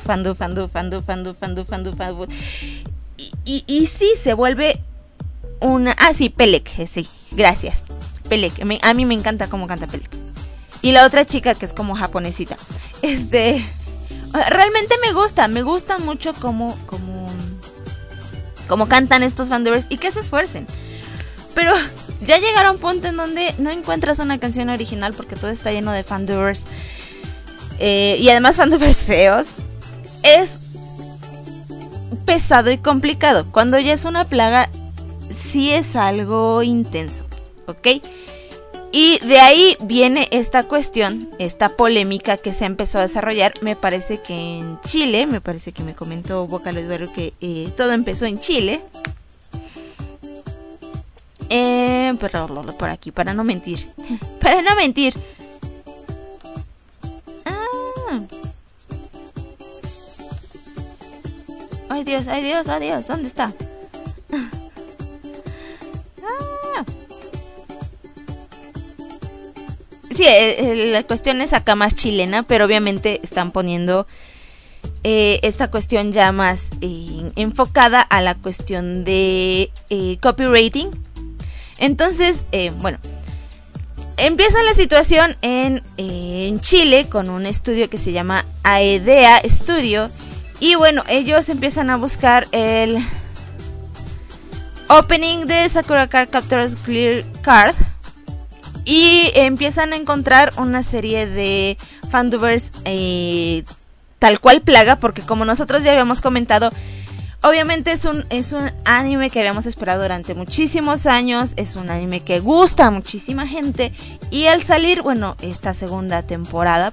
A: Y sí, se vuelve una... Ah, sí, Pelec, sí, gracias. Pelec, a mí me encanta cómo canta Pelec. Y la otra chica que es como japonesita. Realmente me gustan mucho cómo cantan estos fandubers y que se esfuercen. Pero ya llegaron a un punto en donde no encuentras una canción original porque todo está lleno de fandubers. Y además fandubers feos. Es pesado y complicado. Cuando ya es una plaga, sí es algo intenso, ¿ok? Y de ahí viene esta cuestión, esta polémica que se empezó a desarrollar. Me parece que en Chile, me parece que me comentó Vocaloid Barrio que todo empezó en Chile. Pero por aquí, para no mentir. Para no mentir. Ay Dios, ¿dónde está? Sí, la cuestión es acá más chilena, pero obviamente están poniendo esta cuestión ya más enfocada a la cuestión de copywriting. Entonces, bueno, empieza la situación en Chile con un estudio que se llama Aedea Studio. Y bueno, ellos empiezan a buscar el opening de Sakura Card Captors Clear Card. Y empiezan a encontrar una serie de fandubers tal cual plaga, porque como nosotros ya habíamos comentado, obviamente es un anime que habíamos esperado durante muchísimos años, es un anime que gusta a muchísima gente, y al salir, bueno, esta segunda temporada,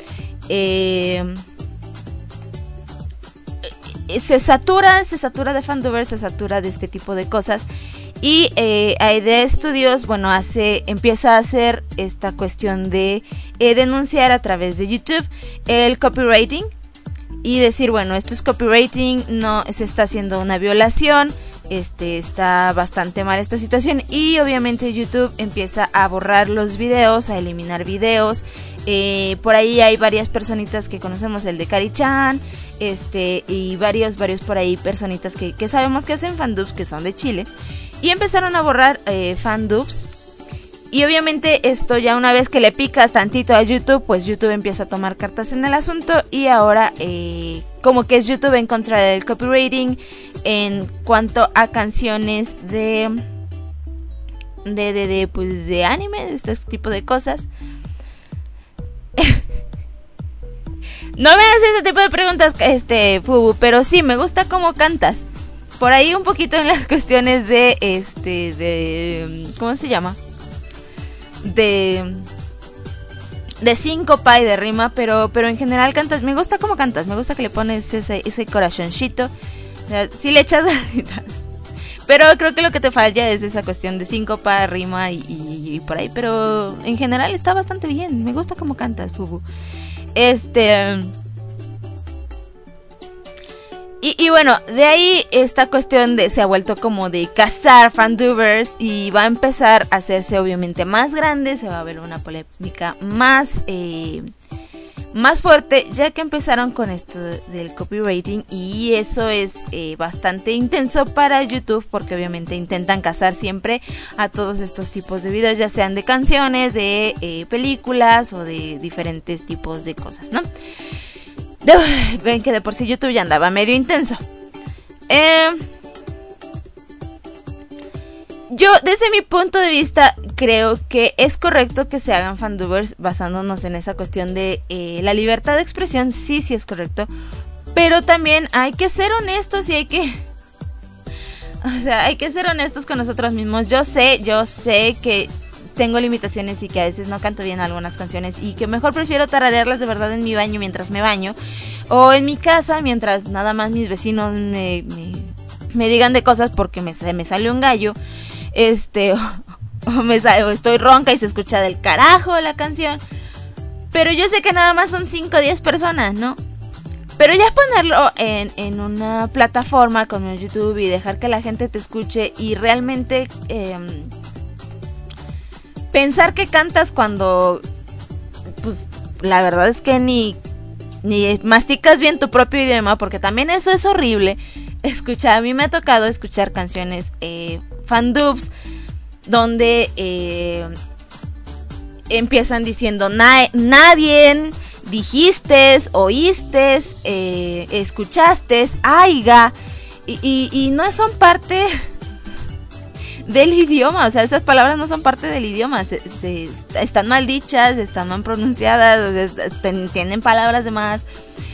A: se satura de fandubers, se satura de este tipo de cosas. Y Aedea Studios, bueno, empieza a hacer esta cuestión de denunciar a través de YouTube el copywriting y decir, bueno, esto es copywriting, no se está haciendo una violación, está bastante mal esta situación. Y obviamente YouTube empieza a borrar los videos, a eliminar videos. Por ahí hay varias personitas que conocemos, el de Cari-chan, y varios por ahí personitas que sabemos que hacen fandubs, que son de Chile. Y empezaron a borrar fandubs. Y obviamente esto ya una vez que le picas tantito a YouTube, pues YouTube empieza a tomar cartas en el asunto. Y ahora como que es YouTube en contra del copywriting en cuanto a canciones de anime, de este tipo de cosas. No me hagas ese tipo de preguntas, Fubu, pero sí, me gusta cómo cantas. Por ahí un poquito en las cuestiones de ¿cómo se llama? De síncopa y de rima, pero en general cantas, me gusta cómo cantas, me gusta que le pones ese corazoncito. O sea, sí le echas pero creo que lo que te falla es esa cuestión de síncopa, rima y por ahí, pero en general está bastante bien, me gusta cómo cantas, Fubu. Y bueno, de ahí esta cuestión se ha vuelto como de cazar fandubers y va a empezar a hacerse obviamente más grande, se va a ver una polémica más fuerte, ya que empezaron con esto del copywriting y eso es bastante intenso para YouTube porque obviamente intentan cazar siempre a todos estos tipos de videos, ya sean de canciones, de películas o de diferentes tipos de cosas, ¿no? Ven que de por sí YouTube ya andaba medio intenso. Yo, desde mi punto de vista, creo que es correcto que se hagan fandubers basándonos en esa cuestión de la libertad de expresión. Sí es correcto. Pero también hay que ser honestos y hay que ser honestos con nosotros mismos. Yo sé que tengo limitaciones y que a veces no canto bien algunas canciones y que mejor prefiero tararearlas de verdad en mi baño mientras me baño o en mi casa mientras nada más mis vecinos me digan de cosas porque me salió un gallo, o estoy ronca y se escucha del carajo la canción, pero yo sé que nada más son 5 o 10 personas, ¿no? Pero ya ponerlo en una plataforma como YouTube y dejar que la gente te escuche y realmente pensar que cantas cuando, pues, la verdad es que ni masticas bien tu propio idioma, porque también eso es horrible. A mí me ha tocado escuchar canciones fandubs donde empiezan diciendo nadie, dijiste, oíste, escuchaste, aiga, y no son parte del idioma. O sea, esas palabras no son parte del idioma, están mal dichas, están mal pronunciadas, o sea, tienen palabras de más.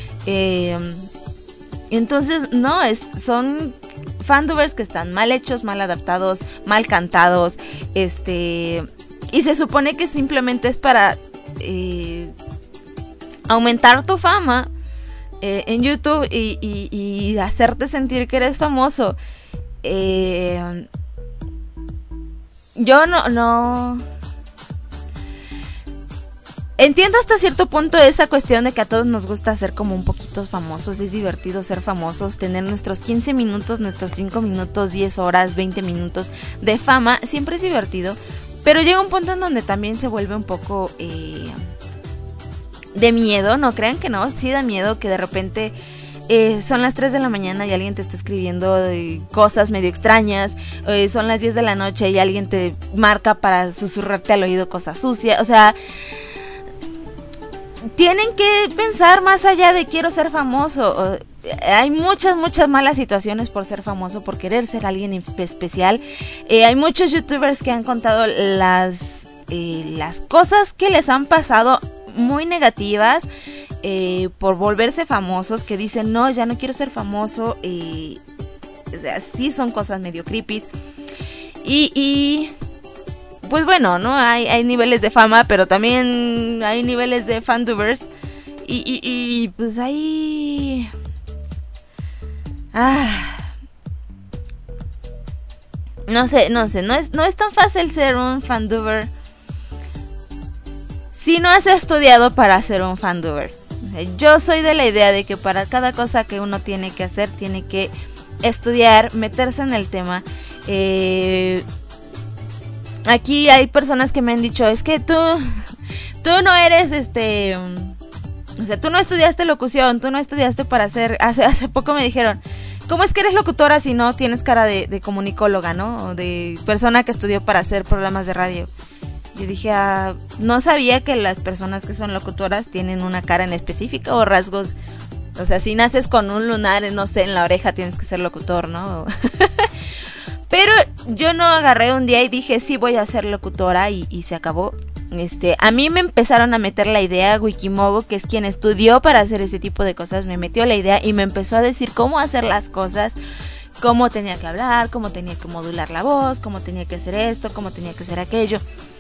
A: Entonces, no, son fandubers que están mal hechos, mal adaptados, mal cantados, y se supone que simplemente es para aumentar tu fama en YouTube y hacerte sentir que eres famoso. Yo no entiendo hasta cierto punto esa cuestión de que a todos nos gusta ser como un poquito famosos. Es divertido ser famosos, tener nuestros 15 minutos, nuestros 5 minutos, 10 horas, 20 minutos de fama. Siempre es divertido, pero llega un punto en donde también se vuelve un poco de miedo. No crean que no, sí da miedo que de repente son las 3 de la mañana y alguien te está escribiendo cosas medio extrañas. Son las 10 de la noche y alguien te marca para susurrarte al oído cosas sucias. O sea, tienen que pensar más allá de quiero ser famoso. Hay muchas malas situaciones por ser famoso, por querer ser alguien especial. Hay muchos youtubers que han contado las cosas que les han pasado muy negativas por volverse famosos, que dicen no, ya no quiero ser famoso. O sea, sí son cosas medio creepy. Y pues bueno, ¿no? Hay niveles de fama, pero también hay niveles de fandubers. Y pues hay... No es tan fácil ser un fanduber si no has estudiado para ser un fanduber. Yo soy de la idea de que para cada cosa que uno tiene que hacer, tiene que estudiar, meterse en el tema. Aquí hay personas que me han dicho, es que tú no eres o sea, tú no estudiaste locución, tú no estudiaste para hacer... Hace poco me dijeron, ¿cómo es que eres locutora si no tienes cara de comunicóloga, ¿no? O de persona que estudió para hacer programas de radio. Yo dije, no sabía que las personas que son locutoras tienen una cara en específica o rasgos. O sea, si naces con un lunar, no sé, en la oreja tienes que ser locutor, ¿no? Pero yo no agarré un día y dije, sí, voy a ser locutora y se acabó. A mí me empezaron a meter la idea, Wikimogo, que es quien estudió para hacer ese tipo de cosas, me metió la idea y me empezó a decir cómo hacer las cosas, cómo tenía que hablar, cómo tenía que modular la voz, cómo tenía que hacer esto, cómo tenía que hacer aquello.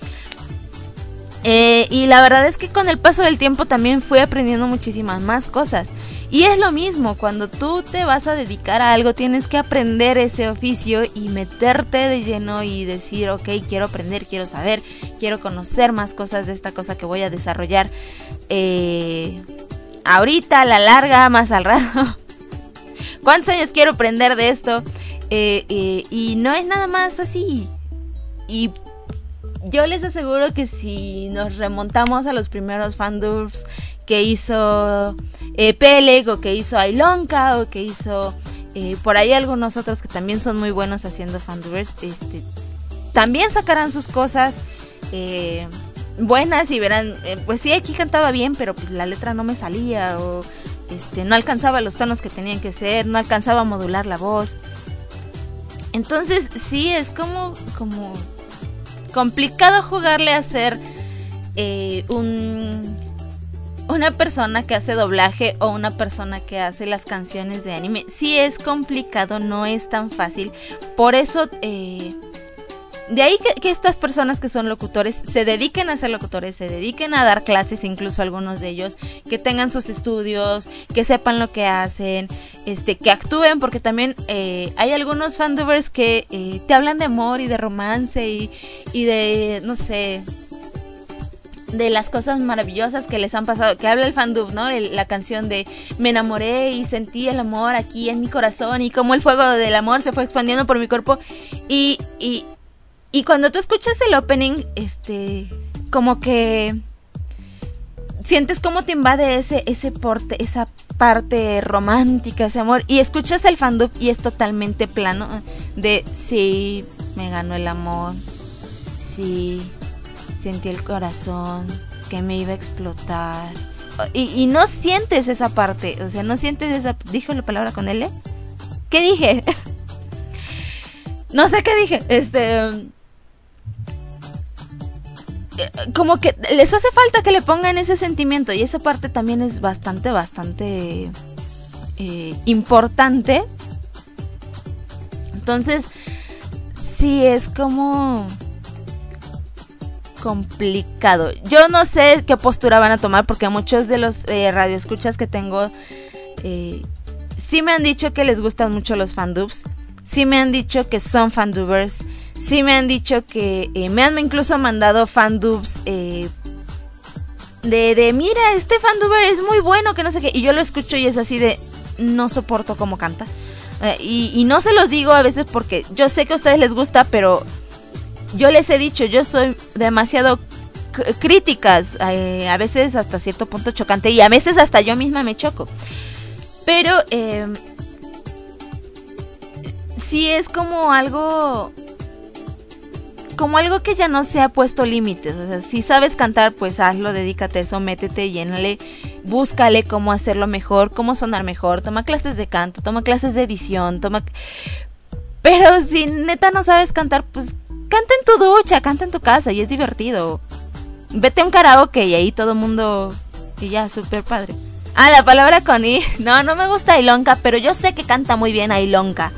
A: Y la verdad es que con el paso del tiempo también fui aprendiendo muchísimas más cosas. Y es lo mismo, cuando tú te vas a dedicar a algo, tienes que aprender ese oficio y meterte de lleno y decir, ok, quiero aprender, quiero saber, quiero conocer más cosas de esta cosa que voy a desarrollar. Ahorita, a la larga, más al rato. ¿Cuántos años quiero aprender de esto? Y no es nada más así. Y yo les aseguro que si nos remontamos a los primeros fandubs que hizo Peleg, o que hizo Ailonka, o que hizo por ahí algunos otros que también son muy buenos haciendo fandubers, también sacarán sus cosas buenas y verán, pues sí, aquí cantaba bien, pero pues la letra no me salía, o no alcanzaba los tonos que tenían que ser, no alcanzaba a modular la voz. Entonces sí, es como complicado jugarle a ser una persona que hace doblaje o una persona que hace las canciones de anime. Sí es complicado, no es tan fácil. Por eso, de ahí que estas personas que son locutores se dediquen a ser locutores, se dediquen a dar clases, incluso algunos de ellos, que tengan sus estudios, que sepan lo que hacen, que actúen, porque también hay algunos fandubers que te hablan de amor y de romance y de, no sé, de las cosas maravillosas que les han pasado, que habla el fandub, ¿no? La canción de me enamoré y sentí el amor aquí en mi corazón y cómo el fuego del amor se fue expandiendo por mi cuerpo y cuando tú escuchas el opening, como que sientes cómo te invade esa parte romántica, ese amor, y escuchas el fandub y es totalmente plano de sí, me ganó el amor, sí, sentí el corazón que me iba a explotar y no sientes esa parte, o sea, no sientes esa, ¿dije la palabra con L? ¿Qué dije? No sé qué dije, como que les hace falta que le pongan ese sentimiento y esa parte también es bastante importante. Entonces sí es como complicado. Yo no sé qué postura van a tomar porque muchos de los radioescuchas que tengo sí me han dicho que les gustan mucho los fandubs. Sí me han dicho que son fandubers. Sí me han dicho que me han incluso mandado fandubs de mira, este fanduber es muy bueno, que no sé qué. Y yo lo escucho y es así de no soporto cómo canta. Y no se los digo a veces porque yo sé que a ustedes les gusta, pero yo les he dicho, yo soy demasiado críticas, a veces hasta cierto punto chocante y a veces hasta yo misma me choco. Pero sí es como algo que ya no se ha puesto límites. O sea, si sabes cantar, pues hazlo, dedícate a eso, métete, llénale, búscale cómo hacerlo mejor, cómo sonar mejor, toma clases de canto, toma clases de edición, pero si neta no sabes cantar, pues canta en tu ducha, canta en tu casa y es divertido. Vete a un karaoke y ahí todo el mundo y ya, súper padre. Ah, la palabra con I, no me gusta Ilonka, pero yo sé que canta muy bien Ilonka.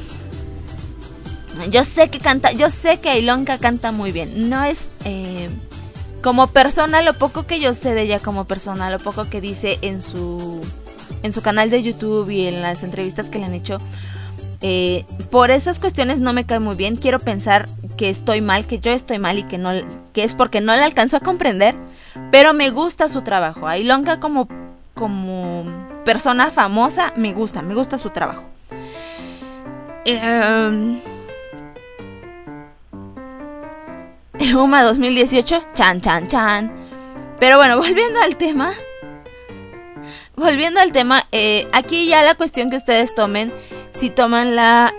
A: Yo sé que Ilonka canta muy bien. No es como persona, lo poco que yo sé de ella como persona, lo poco que dice en su canal de YouTube y en las entrevistas que le han hecho, por esas cuestiones no me cae muy bien. Quiero pensar que estoy mal, que yo estoy mal y que es porque no la alcanzo a comprender, pero me gusta su trabajo. A Ilonka como persona famosa me gusta su trabajo. Uma 2018, chan. Pero bueno, volviendo al tema, aquí ya la cuestión que ustedes tomen, si toman la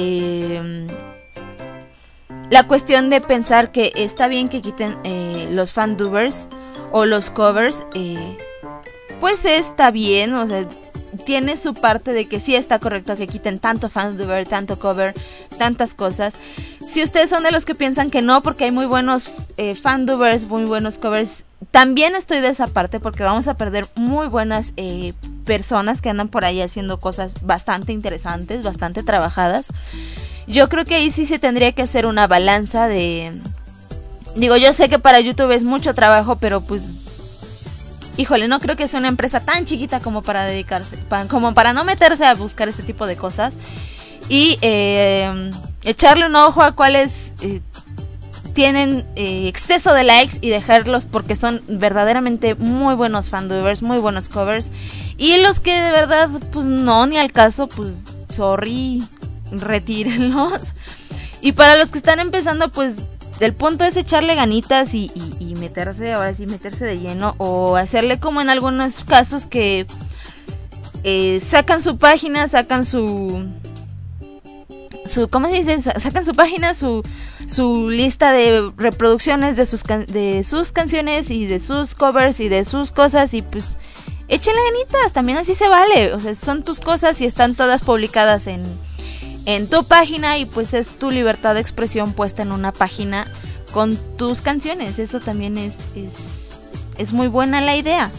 A: cuestión de pensar que está bien que quiten los fandubers o los covers, pues está bien, o sea, tiene su parte de que sí está correcto que quiten tanto fanduber, tanto cover, tantas cosas. Si ustedes son de los que piensan que no, porque hay muy buenos fandubers, muy buenos covers, también estoy de esa parte, porque vamos a perder muy buenas personas que andan por ahí haciendo cosas bastante interesantes, bastante trabajadas. Yo creo que ahí sí se tendría que hacer una balanza de... Digo, yo sé que para YouTube es mucho trabajo, pero pues... Híjole, no creo que sea una empresa tan chiquita como para dedicarse, como para no meterse a buscar este tipo de cosas. Y echarle un ojo a cuáles tienen exceso de likes y dejarlos, porque son verdaderamente muy buenos fandubers, muy buenos covers. Y los que de verdad, pues no, ni al caso, pues sorry, retírenlos. Y para los que están empezando, pues el punto es echarle ganitas y meterse, ahora sí, meterse de lleno, o hacerle como en algunos casos que sacan su página, sacan su ¿cómo se dice? Sacan su página, su lista de reproducciones de sus canciones y de sus covers y de sus cosas, y pues échenle ganitas, también así se vale, o sea, son tus cosas y están todas publicadas en tu página, y pues es tu libertad de expresión puesta en una página con tus canciones. Eso también es muy buena la idea.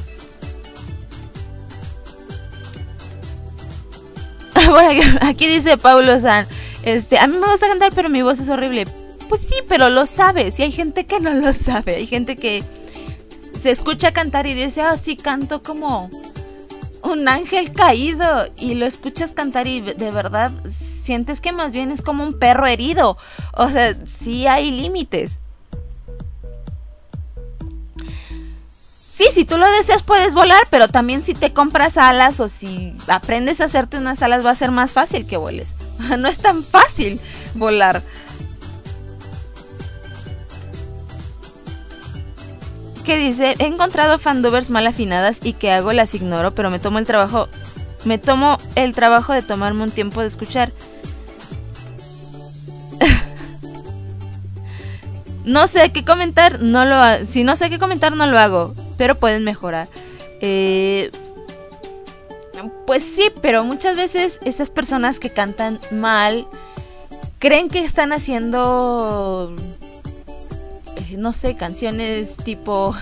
A: Bueno, aquí dice Paulo San, a mí me gusta cantar, pero mi voz es horrible. Pues sí, pero lo sabes, y hay gente que no lo sabe. Hay gente que se escucha cantar y dice, sí, canto como un ángel caído, y lo escuchas cantar y de verdad sientes que más bien es como un perro herido. O sea, sí hay límites. sí, si tú lo deseas puedes volar, pero también si te compras alas o si aprendes a hacerte unas alas va a ser más fácil que vueles. No es tan fácil volar. ¿Qué dice? He encontrado fandubers mal afinadas y ¿qué hago? Las ignoro, pero me tomo el trabajo de tomarme un tiempo de escuchar. No sé qué comentar, si no sé qué comentar no lo hago, pero pueden mejorar. Pues sí, pero muchas veces esas personas que cantan mal creen que están haciendo, no sé, canciones tipo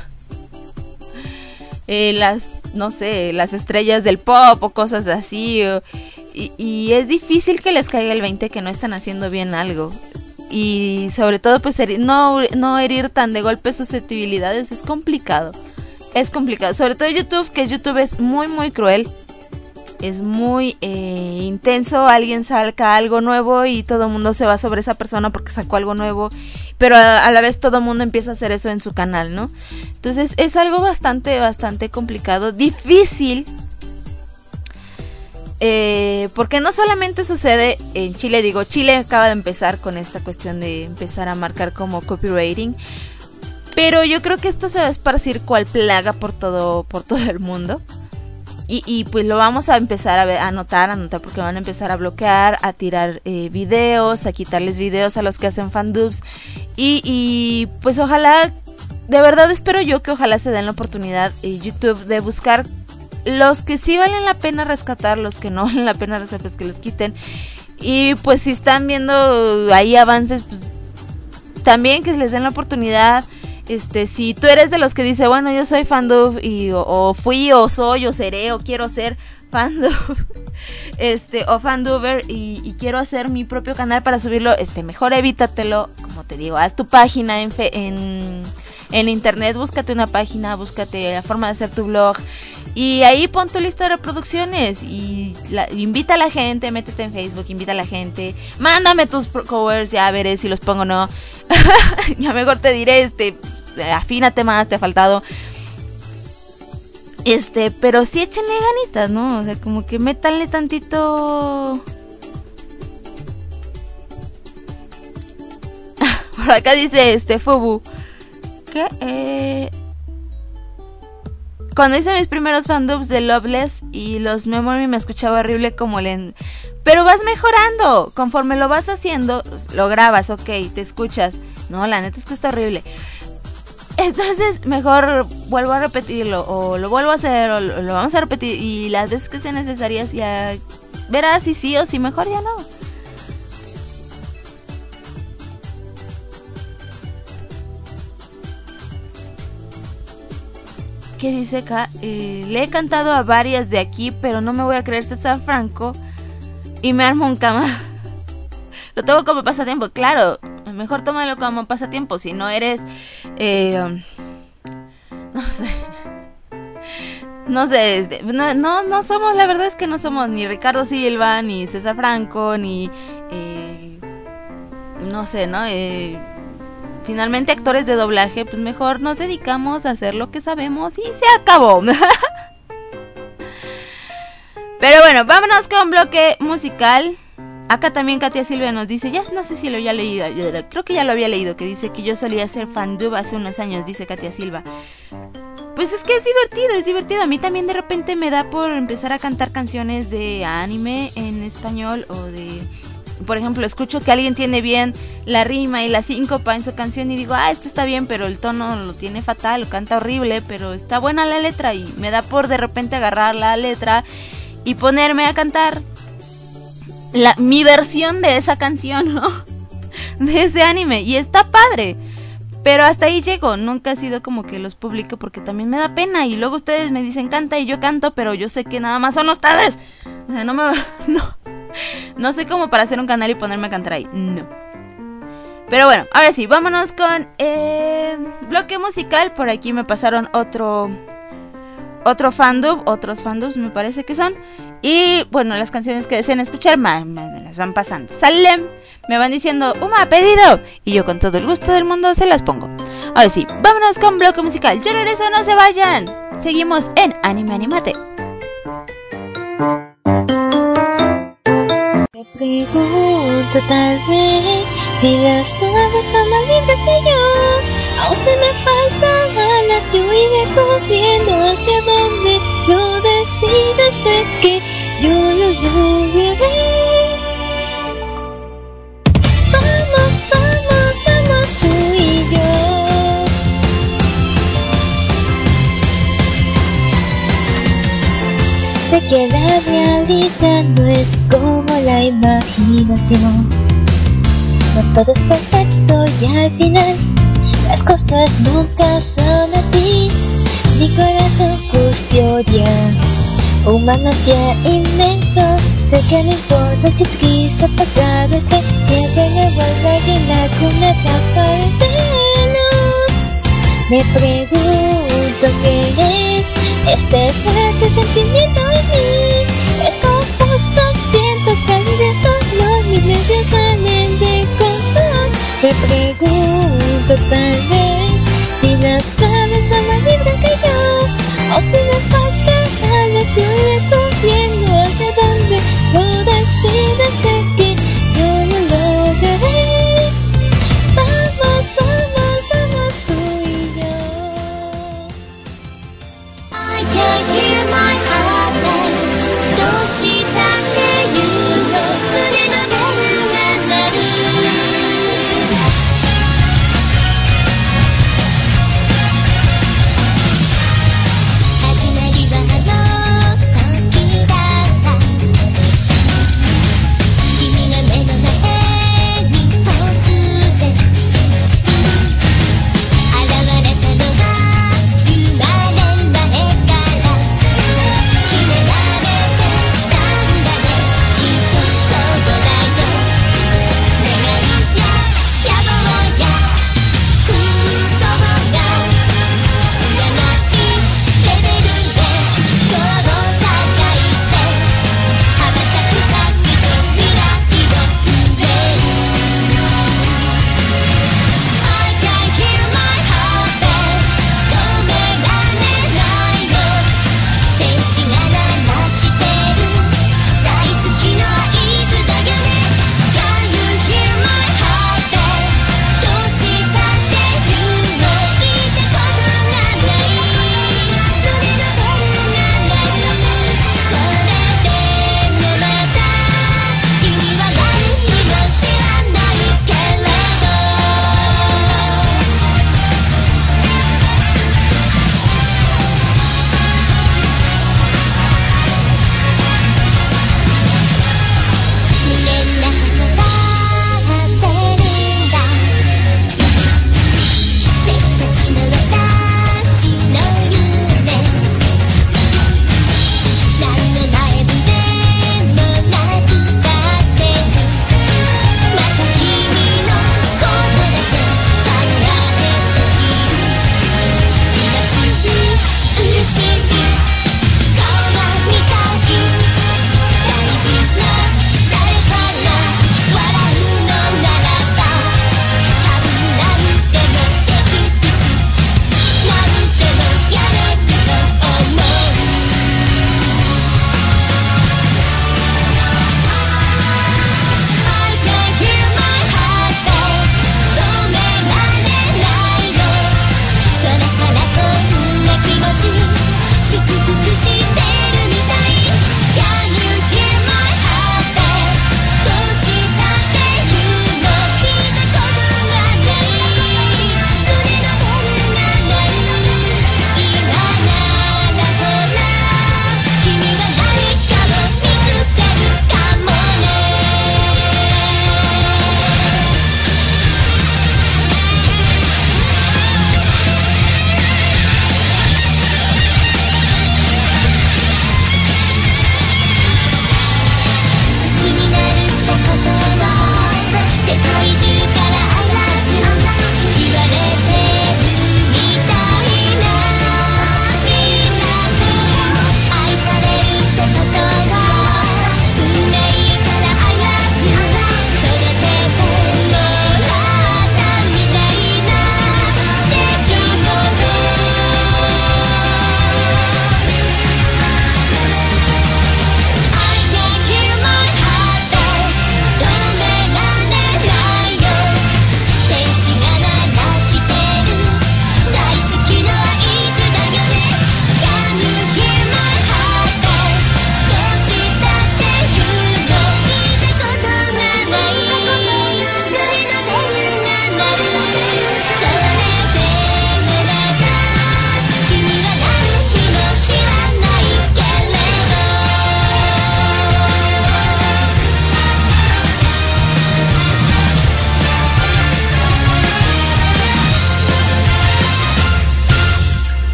A: las estrellas del pop o cosas así, y es difícil que les caiga el 20 que no están haciendo bien algo. Y sobre todo pues no herir tan de golpe susceptibilidades es complicado. Sobre todo YouTube es muy muy cruel. Es muy intenso. Alguien saca algo nuevo y todo el mundo se va sobre esa persona porque sacó algo nuevo, pero a la vez todo el mundo empieza a hacer eso en su canal, ¿no? Entonces es algo bastante complicado, difícil. Porque no solamente sucede en Chile, Chile acaba de empezar con esta cuestión de empezar a marcar como copywriting, pero yo creo que esto se va a esparcir cual plaga por todo el mundo, y pues lo vamos a empezar a notar porque van a empezar a bloquear, a tirar videos, a quitarles videos a los que hacen fandubs, y pues ojalá, de verdad espero yo que ojalá se den la oportunidad YouTube de buscar los que sí valen la pena rescatar, los que no valen la pena rescatar, pues que los quiten. Y pues si están viendo ahí avances, pues también que les den la oportunidad. Si tú eres de los que dice, bueno, yo soy fandub o fui o soy o seré o quiero ser fandub, o fanduber y quiero hacer mi propio canal para subirlo, mejor evítatelo. Como te digo, haz tu página en internet, búscate una página, búscate la forma de hacer tu blog y ahí pon tu lista de reproducciones y invita a la gente, métete en Facebook, invita a la gente, mándame tus covers, ya veré si los pongo o no. Ya mejor te diré, afínate más, te ha faltado. Pero sí échenle ganitas, ¿no? O sea, como que métanle tantito. Por acá dice Fubu que cuando hice mis primeros fandubs de Loveless y los Memory me escuchaba horrible como pero vas mejorando, conforme lo vas haciendo, lo grabas, ok, te escuchas, no, la neta es que está horrible, entonces mejor vuelvo a repetirlo, o lo vuelvo a hacer, o lo vamos a repetir, y las veces que sean necesarias ya verás si sí o si mejor ya no. ¿Qué dice acá? Le he cantado a varias de aquí, pero no me voy a creer César Franco y me armo un cama. Lo tomo como pasatiempo, claro. Mejor tómalo como pasatiempo. Si no eres, no somos, la verdad es que no somos ni Ricardo Silva, ni César Franco, ni no sé, ¿no? Finalmente actores de doblaje, pues mejor nos dedicamos a hacer lo que sabemos y se acabó. Pero bueno, vámonos con bloque musical. Acá también Katia Silva nos dice, ya no sé si lo había leído, creo que ya lo había leído, que dice que yo solía ser fandub hace unos años, dice Katia Silva. Pues es que es divertido. A mí también de repente me da por empezar a cantar canciones de anime en español o de... Por ejemplo, escucho que alguien tiene bien la rima y la síncopa en su canción y digo, este está bien, pero el tono lo tiene fatal, lo canta horrible, pero está buena la letra, y me da por de repente agarrar la letra y ponerme a cantar mi versión de esa canción, ¿no? De ese anime, y está padre. Pero hasta ahí llego, nunca ha sido como que los publique porque también me da pena, y luego ustedes me dicen canta y yo canto, pero yo sé que nada más son ustedes. O sea, no soy como para hacer un canal y ponerme a cantar ahí, no. Pero bueno, ahora sí, vámonos con bloque musical. Por aquí me pasaron otros fandubs me parece que son. Y bueno, las canciones que deseen escuchar me las van pasando. Salen, me van diciendo, me ha pedido, y yo con todo el gusto del mundo se las pongo. Ahora sí, vámonos con bloque musical. Yo regreso, no se vayan. Seguimos en Anime Animate.
C: Me pregunto tal vez si las aves son más lindas que yo. Aún se me faltan alas, yo iré corriendo hacia donde lo decida. Sé que yo lo lograré. Vamos, vamos, vamos tú y yo. Sé que la realidad no es como la imaginación. No todo es perfecto y al final las cosas nunca son así. Mi corazón custodia un manantial inmenso. Sé que no importa si triste o apagado esté, siempre me vuelve a llenar con una transparente luz. Me pregunto qué es este fuerte sentimiento en mí. Es confuso, siento que al dolor mis nervios salen de control. Me pregunto tal vez si las aves son más libres que yo, o si me faltan alas, yo iré corriendo hacia donde lo decida. Sé que yo lo lograré. Vamos, vamos, vamos tú y yo. I can hear my heart dance. どうしたって言うの胸のベルが鳴る。始まりはあの時だった。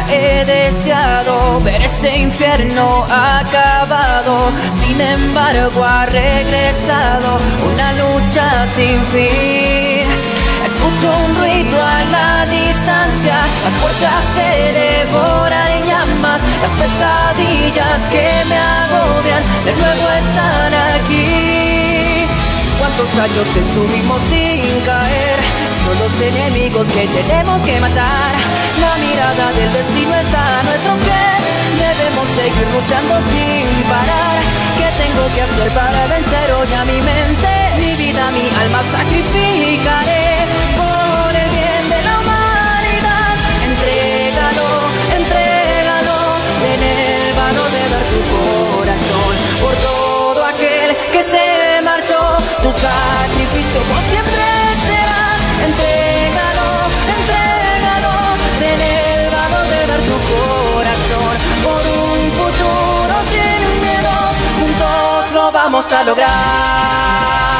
D: he deseado ver este infierno acabado. Sin embargo ha regresado una lucha sin fin. Escucho un ruido a la distancia, las puertas se devoran en llamas, las pesadillas que me agobian de nuevo están aquí. ¿Cuántos años estuvimos sin caer? Son los enemigos que tenemos que matar. La mirada del destino está a nuestros pies. Debemos seguir luchando sin parar. ¿Qué tengo que hacer para vencer hoy a mi mente? Mi vida, mi alma sacrificaré por el bien de la humanidad. Entrégalo, entrégalo, en el valor de dar tu corazón por todo aquel que se marchó. Tu sacrificio por siempre será. Entrégalo, entrégalo, ten el valor de dar tu corazón por un futuro sin miedo. Juntos lo vamos a lograr.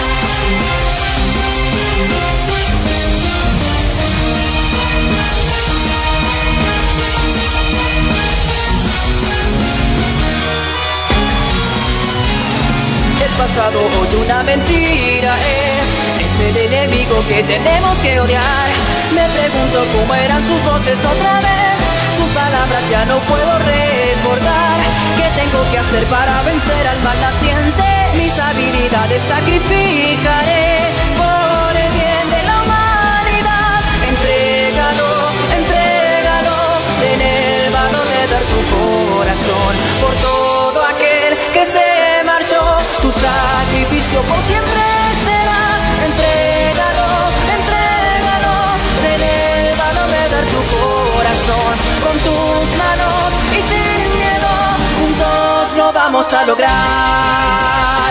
D: El pasado hoy una mentira es el enemigo que tenemos que odiar. Me pregunto cómo eran sus voces otra vez, sus palabras ya no puedo recordar. ¿Qué tengo que hacer para vencer al mal naciente? Mis habilidades sacrificaré por el bien de la humanidad. Entrégalo, entrégalo, ten el valor de dar tu corazón por todo aquel que se marchó. Tu sacrificio por siempre será. Entrégalo, entrégalo, ten el valor de dar tu corazón con tus manos y sin miedo. Juntos lo vamos a lograr.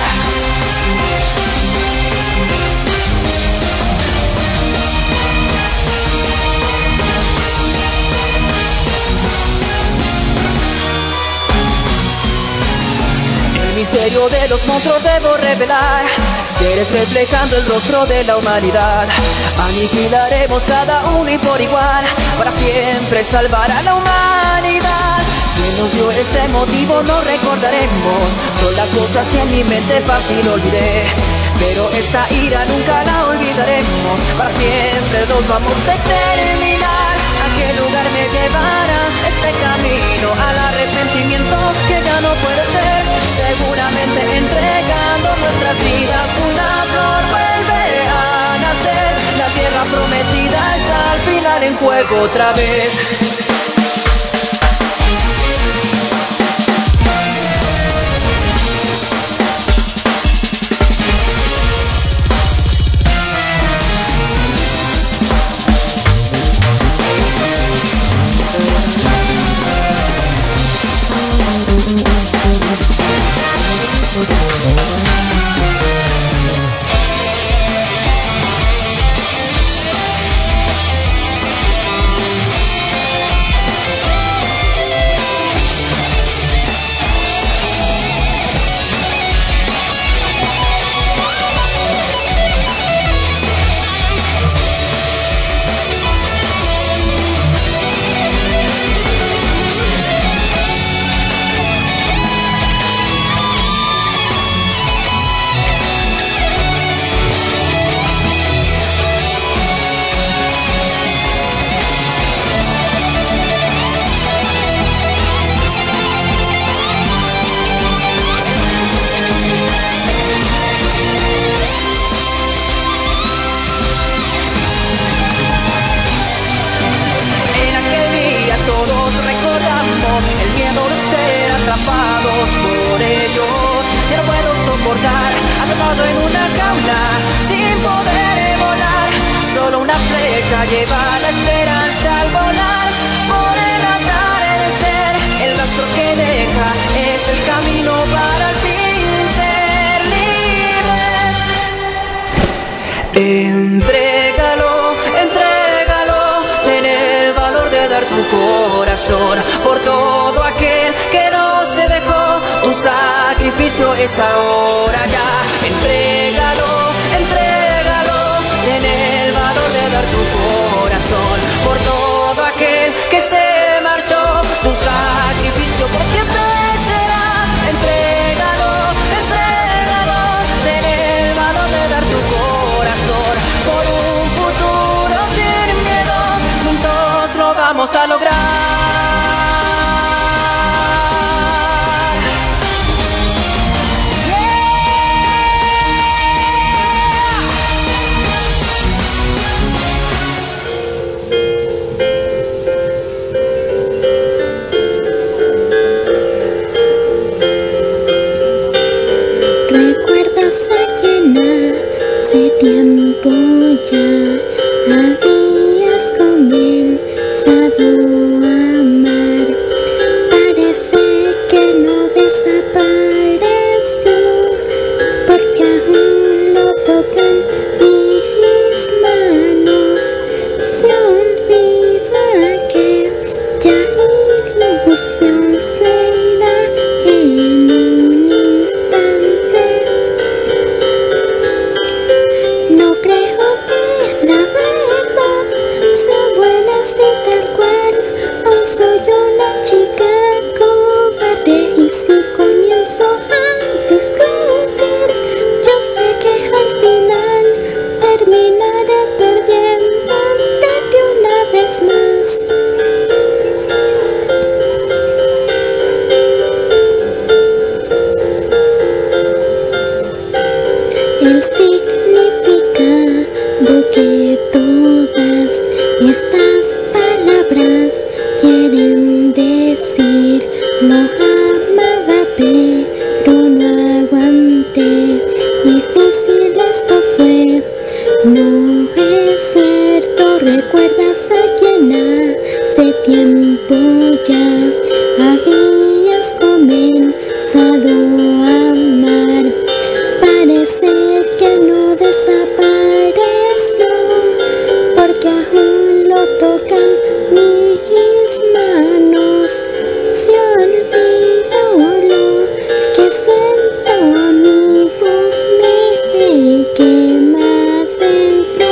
D: El misterio de los monstruos debo revelar, seres reflejando el rostro de la humanidad. Aniquilaremos cada uno y por igual, para siempre salvar a la humanidad. Quien nos dio este motivo no recordaremos, son las cosas que en mi mente fácil olvidé. Pero esta ira nunca la olvidaremos, para siempre los vamos a exterminar. ¿A qué lugar me llevará este camino? Al arrepentimiento que ya no puede ser. Seguramente entregando nuestras vidas una flor vuelve a nacer. La tierra prometida está al final en juego otra vez. Por ellos ya no puedo soportar, atrapado en una jaula sin poder volar. Solo una flecha lleva la esperanza al volar. Por el atardecer, el rastro que deja es el camino para al fin ser libres. Entrégalo, entrégalo, ten el valor de dar tu corazón por todo aquel que no se dejó. Tu sacrificio es ahora ya. Entrégalo, entrégalo, ten el valor de dar tu corazón por todo aquel que se
F: a quien hace tiempo ya habías comenzado a amar. Parece que no desapareció, porque aún lo tocan mis manos. Se olvidó lo que siento, mi voz me quema dentro.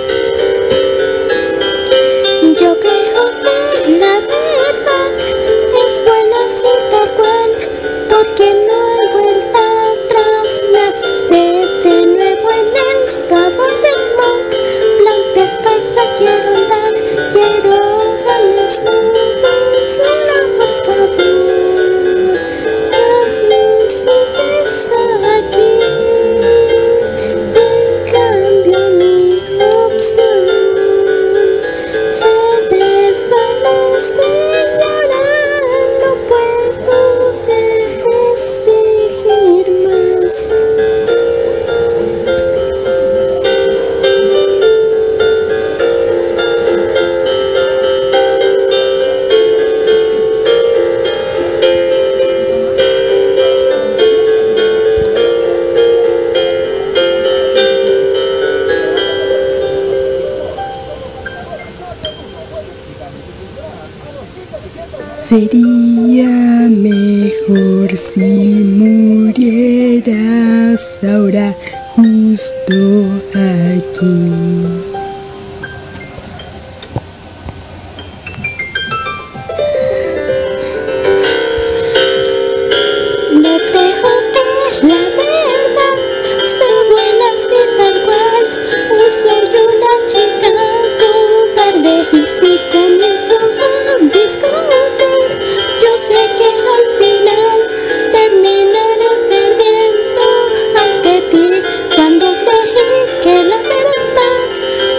F: Yo creo que la verdad es buena así tal cual, porque no hay vuelta atrás. Me asusté de nuevo en el sabor del monk. Blanc descalza quiero andar, quiero darle sola por favor. Aún sigues aquí, en cambio mi opción se desvanece y ahora no puedo seguir más.
G: Sería mejor si murieras ahora justo aquí.
F: No creo que la verdad sea buena así tal cual. No soy una chica cobarde y si comienzo a discutir, yo sé que al final terminaré perdiendo ante ti. Cuando creí que la verdad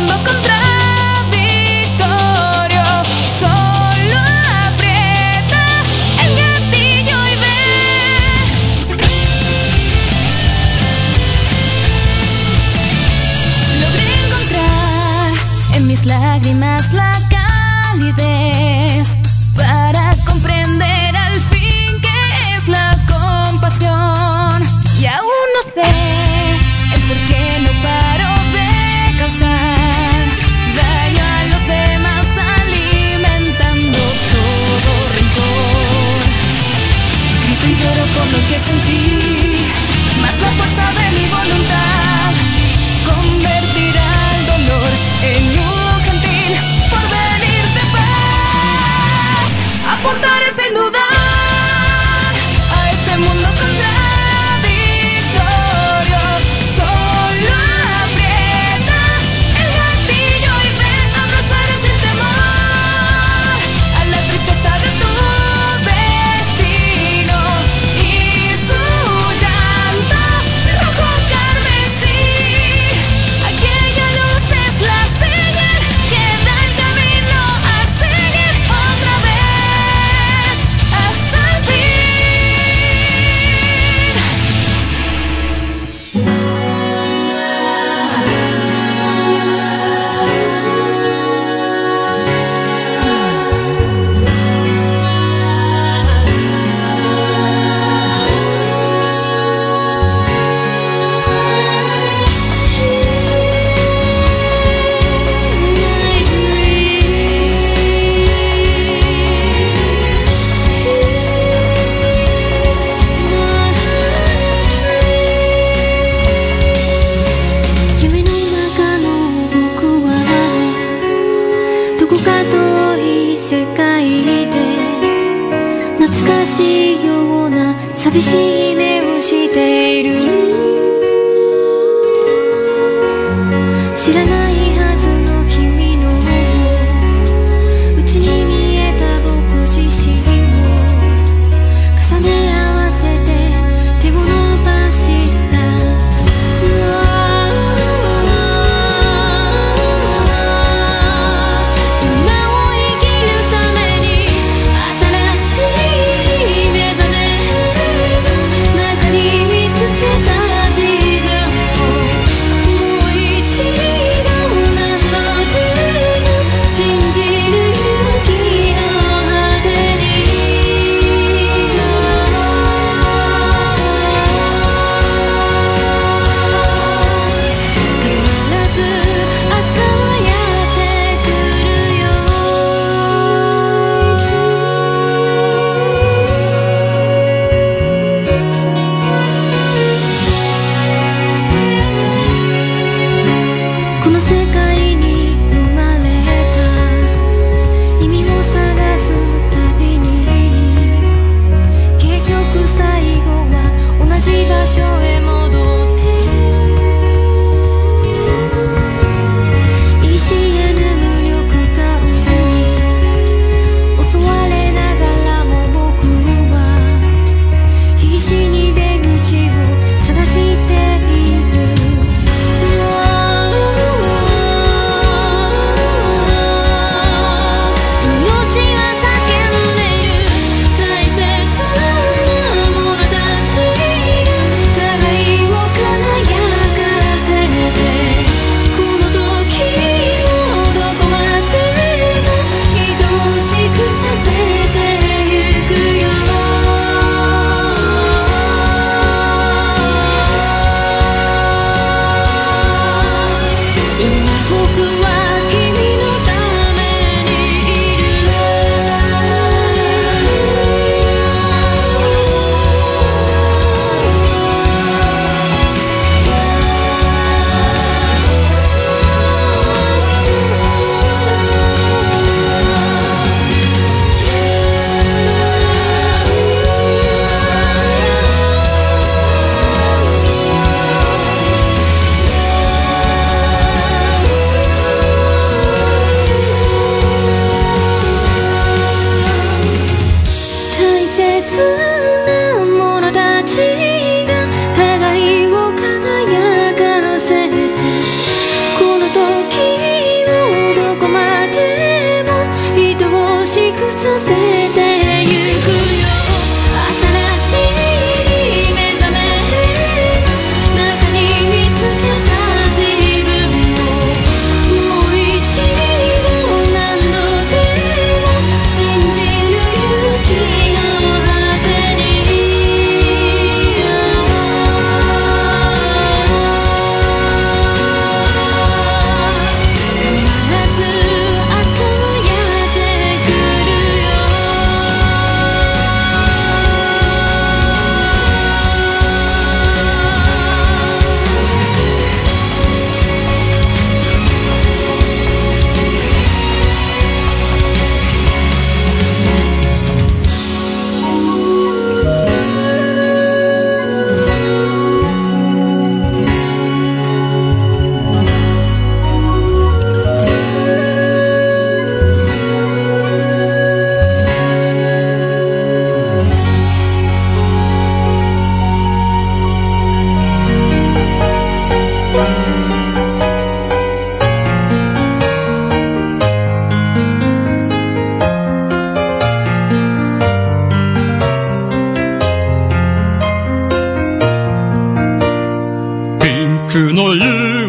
C: mundo contradictorio. Solo aprieta el gatillo y ve. Logré encontrar en mis lágrimas la calidez para comprender al fin qué es la compasión. Y aún no sé el por qué no paro de causar daño a los demás, alimentando todo rencor. Grito y lloro por lo que sentí, más la fuerza de mi voluntad convertirá el dolor en un gentil porvenir de paz. Apuntaré sin dudar a este mundo contradictorio. Solo aprieta el gatillo y ve. Abrazaré sin temor a la tristeza de tu destino y su llanto rojo carmesí. Aquella luz es la señal que da el camino a seguir otra vez hasta el fin.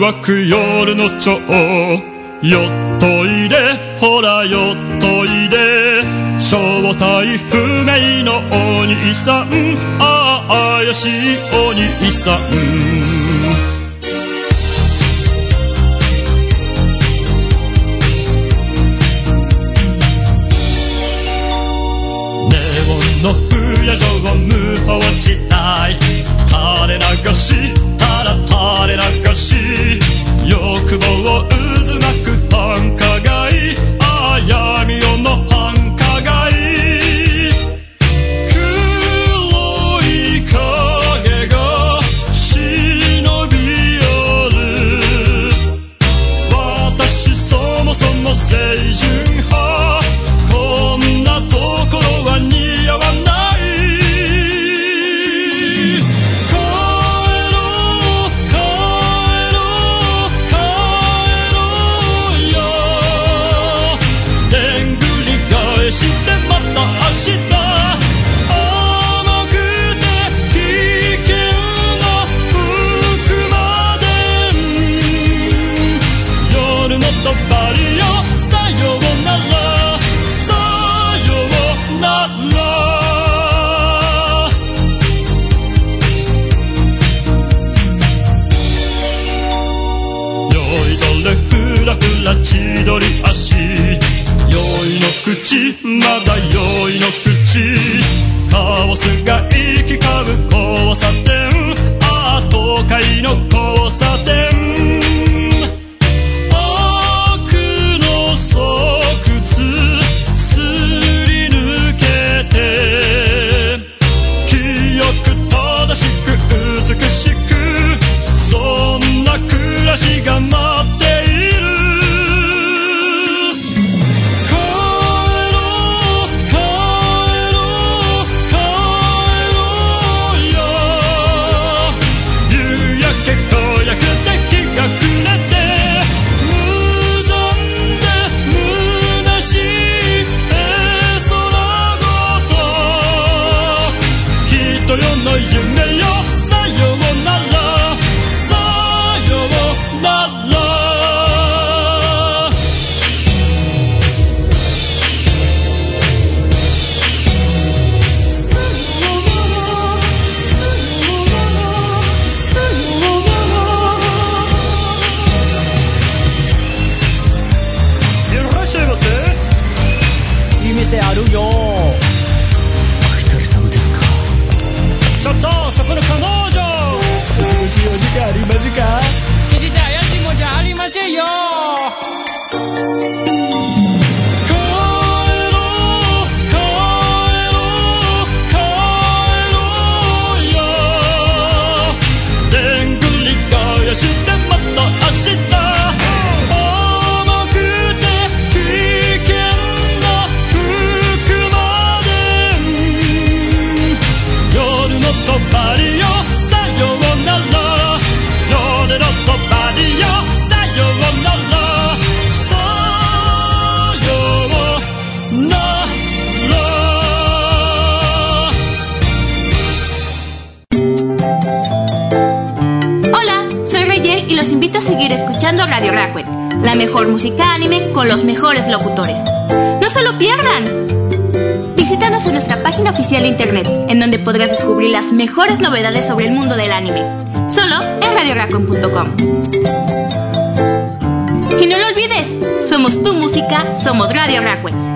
H: わく夜の蝶よっといでほらよっといで正体不明のお兄さんああ怪しいお兄さんネオンの不夜城無法地帯垂れ流したら垂れ流し欲望を渦巻く繁華街ああ闇夜の繁華街黒い影が忍び寄る私そもそも清純派こんなところは似合わない千鳥足酔いの口まだ酔いの口カオスが行き交う交差点ああ東海の交差点悪の巣窟すり抜けて清く正しく美しくそんな暮らしが待っている
D: あるよ。お一人様ですか。
H: ちょっとそこの彼女
D: 少しお時間ありますか。
I: 決して怪しいもんじゃありませんよ。
C: Y los invito a seguir escuchando Radio Rakuen, la mejor música anime con los mejores locutores. ¡No se lo pierdan! Visítanos en nuestra página oficial de internet, en donde podrás descubrir las mejores novedades sobre el mundo del anime, solo en radiorakuen.com. Y no lo olvides, somos tu música, somos Radio Rakuen.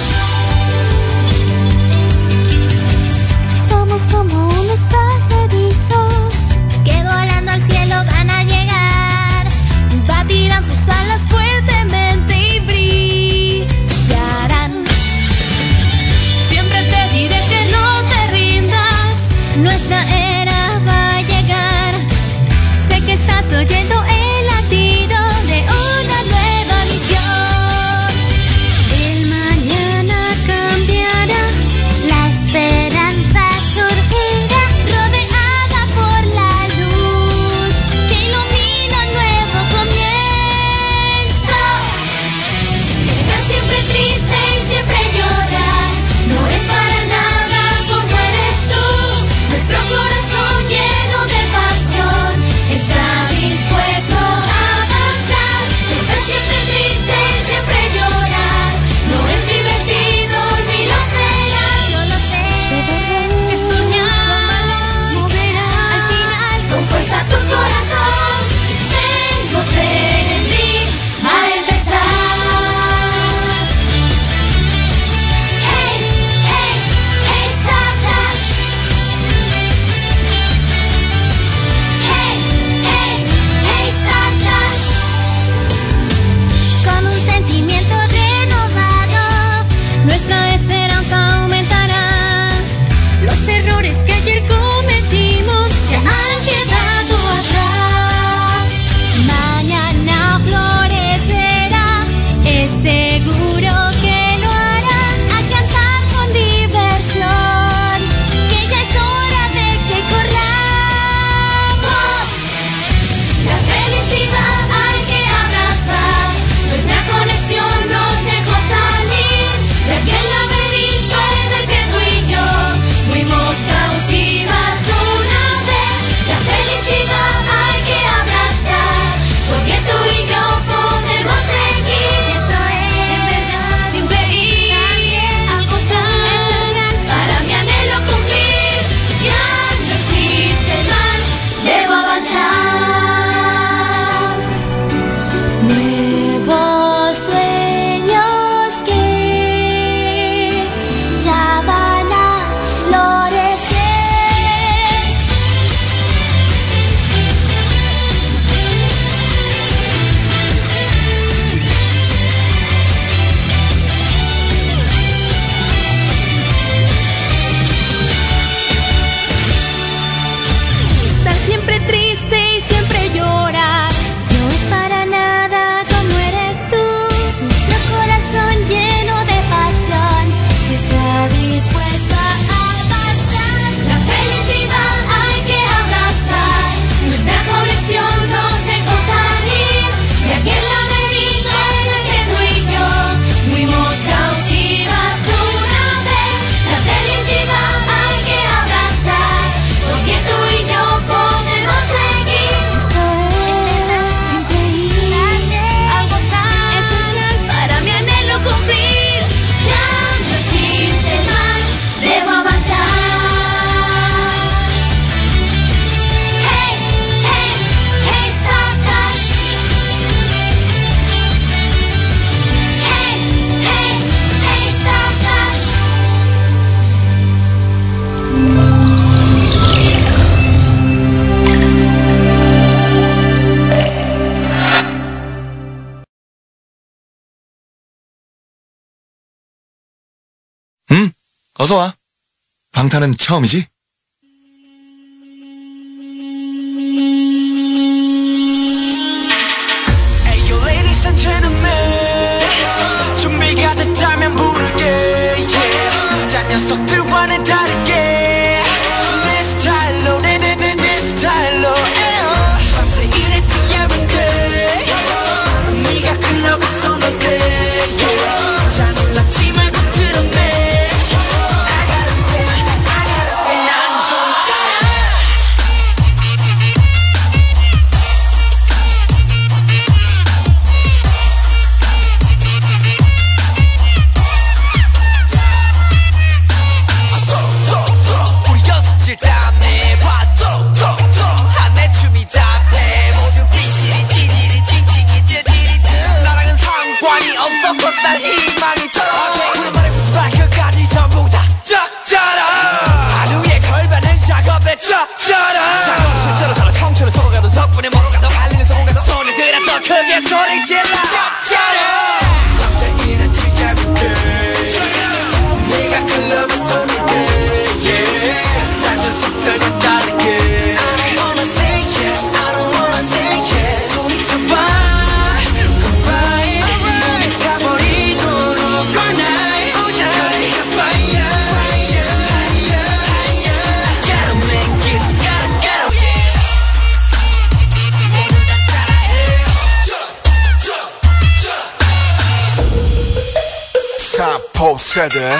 F: Somos como un espacio de
J: 어서와. 방탄은 처음이지?
B: Hey, you ladies and gentlemen, 준비가 됐다면 부를게, yeah. 딴 녀석들과는 다르게 내 스타일로, 내 스타일로, 밤새 일했지 every day. 네가 클럽에서 놀게, yeah. 잘 놀랐지 말고 들었네. 희망이 떨어져 우리 머리 발끝까지 전부 다 쫙짜라 하루에 걸반은 작업에 쫙짜라 작업 실제로 서로 청춘을 속아가도 덕분에 멀어가도 갈리는 성공가도 손을 들어 더 크게 소리 질러 쫙짜라 밤새 일했지 everyday 네가 클럽에서 놀게 yeah 딴 녀석들과 다르게 I don't wanna say yes I don't wanna say yes 손이 잡아
J: 포세대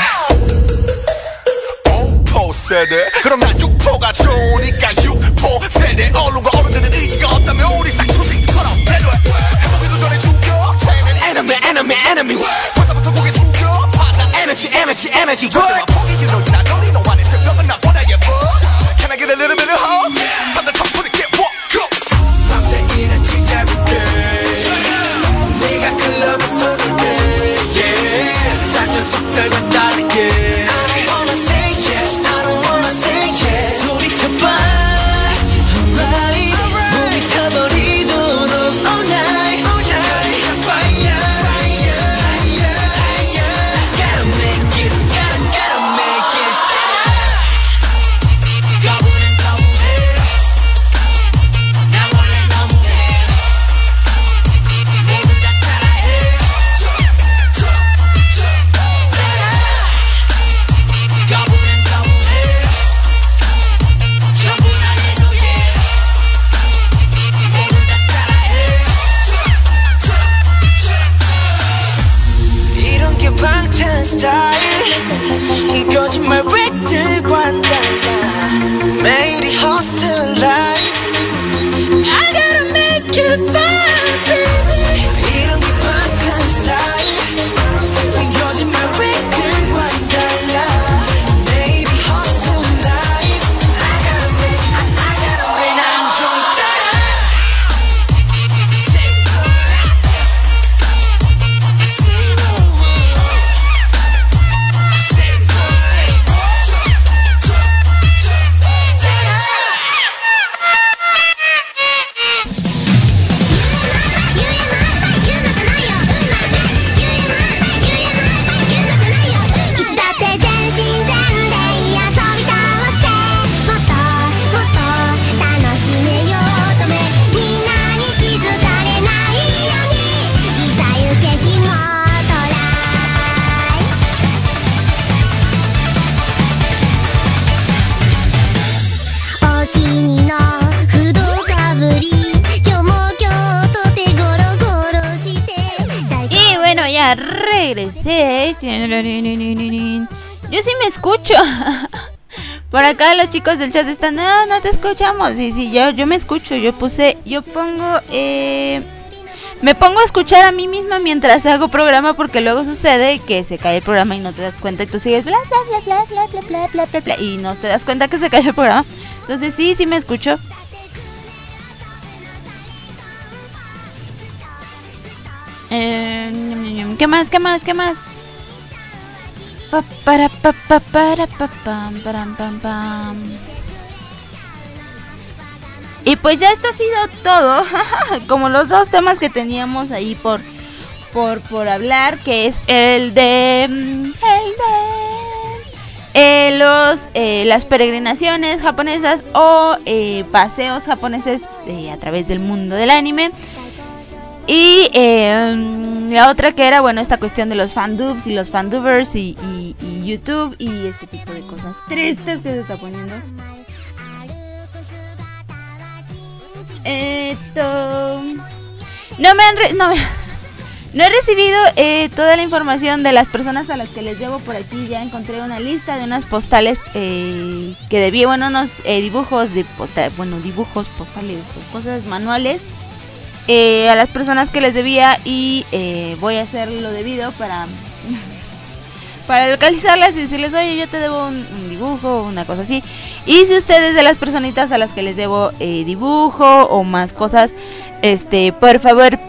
J: 5포세대 그럼 난 6포가 좋으니까 6포세대 언론과 어른들은 의지가 없다면 우리 쌍초식처럼 배려해 해보기도 전에 죽여 enemy 벌써부터 고개 숙여 받아 energy 절대만 포기지 너희나 너니 너 안에 새벽은 나보다 예뻐 Can I get a little bit of hope? 삼들 텅소리 get walk up
B: 밤새 일했지 everyday 네가 클럽에서 놀게 yeah 딴 녀석들과 다르게 I don't wanna say yes I don't wanna say yes 소리쳐봐 alright 몸이 타버리도록 all night fire gotta make it 거부는 너무해 나 원래 너무해 모두 다 따라해 거부는 너무해 전부 다 내 노예 모두 다 따라해 이런 게 방탄 스타일 거짓말 획들과는 달라 매일이 hustle life I gotta make it fun baby 이런 게 방탄 스타일 거짓말 획들과는 달라 매일이 hustle life I gotta make 난 좀 따라 say
A: Ya regresé. Yo sí me escucho. Por acá los chicos del chat están, no te escuchamos. Sí, yo me escucho. Me pongo a escuchar a mí misma mientras hago programa, porque luego sucede que se cae el programa y no te das cuenta y tú sigues bla bla bla bla bla bla bla bla bla y no te das cuenta que se cayó el programa. Entonces sí me escucho. ¿Qué más? Y pues ya esto ha sido todo. Como los dos temas que teníamos ahí por por hablar, que es el de las peregrinaciones japonesas o paseos japoneses a través del mundo del anime. Y la otra que era, bueno, esta cuestión de los fandubs y los fandubers y YouTube y este tipo de cosas tristes que se está poniendo. No he recibido toda la información de las personas a las que les debo por aquí. Ya encontré una lista de unas postales que debí, bueno, unos dibujos dibujos postales, cosas manuales a las personas que les debía y voy a hacer lo debido para localizarlas y decirles, oye, yo te debo un dibujo, una cosa así. Y si ustedes de las personitas a las que les debo dibujo o más cosas, por favor,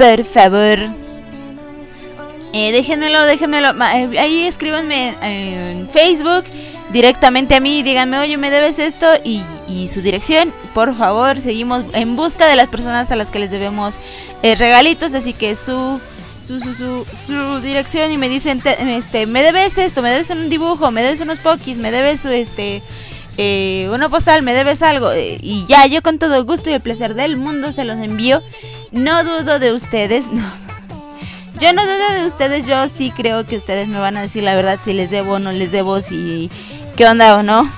A: déjenmelo, ahí escríbanme en Facebook directamente a mí, díganme, oye, me debes esto y su dirección, por favor. Seguimos en busca de las personas a las que les debemos regalitos, así que su dirección y me dicen, me debes esto, me debes un dibujo, me debes unos pokis, me debes una postal, me debes algo, y ya, yo con todo gusto y el placer del mundo se los envío. No dudo de ustedes, no. Yo no dudo de ustedes, yo sí creo que ustedes me van a decir la verdad, si les debo o no les debo, si qué onda o no.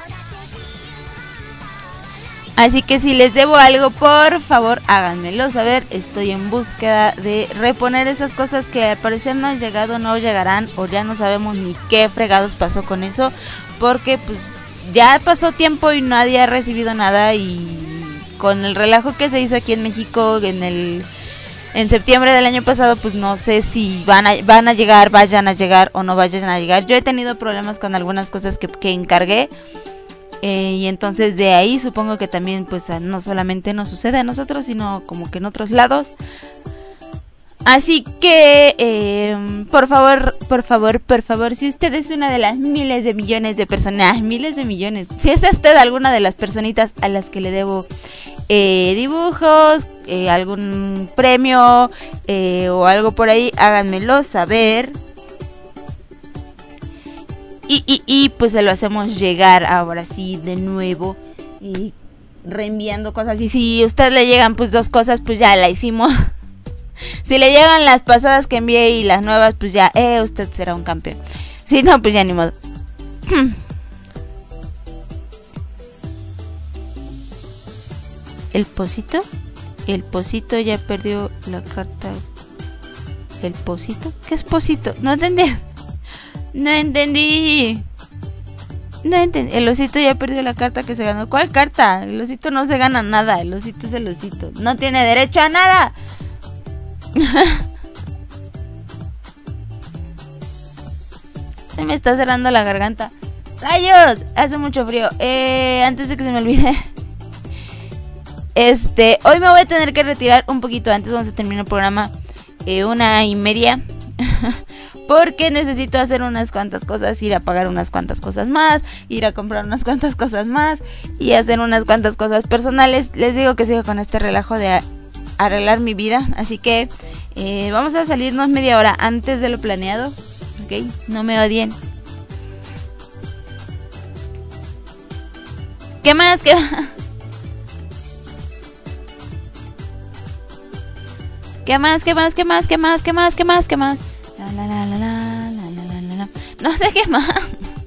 A: Así que si les debo algo, por favor, háganmelo saber. Estoy en búsqueda de reponer esas cosas que al parecer no han llegado, no llegarán, o ya no sabemos ni qué fregados pasó con eso, porque pues ya pasó tiempo y nadie ha recibido nada, y con el relajo que se hizo aquí en México en septiembre del año pasado, pues no sé si van a llegar, vayan a llegar o no vayan a llegar. Yo he tenido problemas con algunas cosas que encargué. Y entonces de ahí supongo que también pues no solamente nos sucede a nosotros, sino como que en otros lados. Así que por favor, si usted es una de las miles de millones de personas, si es usted alguna de las personitas a las que le debo dibujos, algún premio o algo por ahí, háganmelo saber. Y pues se lo hacemos llegar ahora sí de nuevo y reenviando cosas. Y si a usted le llegan pues 2 cosas, pues ya la hicimos. Si le llegan las pasadas que envié y las nuevas, pues ya usted será un campeón. Si no, pues ya ni modo. ¿El Posito ya perdió la carta? ¿El Posito? ¿Qué es Posito? No entendí. El osito ya perdió la carta que se ganó. ¿Cuál carta? El osito no se gana nada. El osito es el osito. No tiene derecho a nada. Se me está cerrando la garganta. ¡Rayos! Hace mucho frío. Antes de que se me olvide. Hoy me voy a tener que retirar un poquito antes. Vamos a terminar el programa 1:30. Porque necesito hacer unas cuantas cosas, ir a pagar unas cuantas cosas más, ir a comprar unas cuantas cosas más y hacer unas cuantas cosas personales. Les digo que sigo con este relajo de arreglar mi vida, así que vamos a salirnos media hora antes de lo planeado, ¿ok? No me odien. ¿Qué más? ¿Qué más? ¿Qué más? ¿Qué más? ¿Qué más? ¿Qué más? ¿Qué más? ¿Qué más? ¿Qué más? No sé qué más.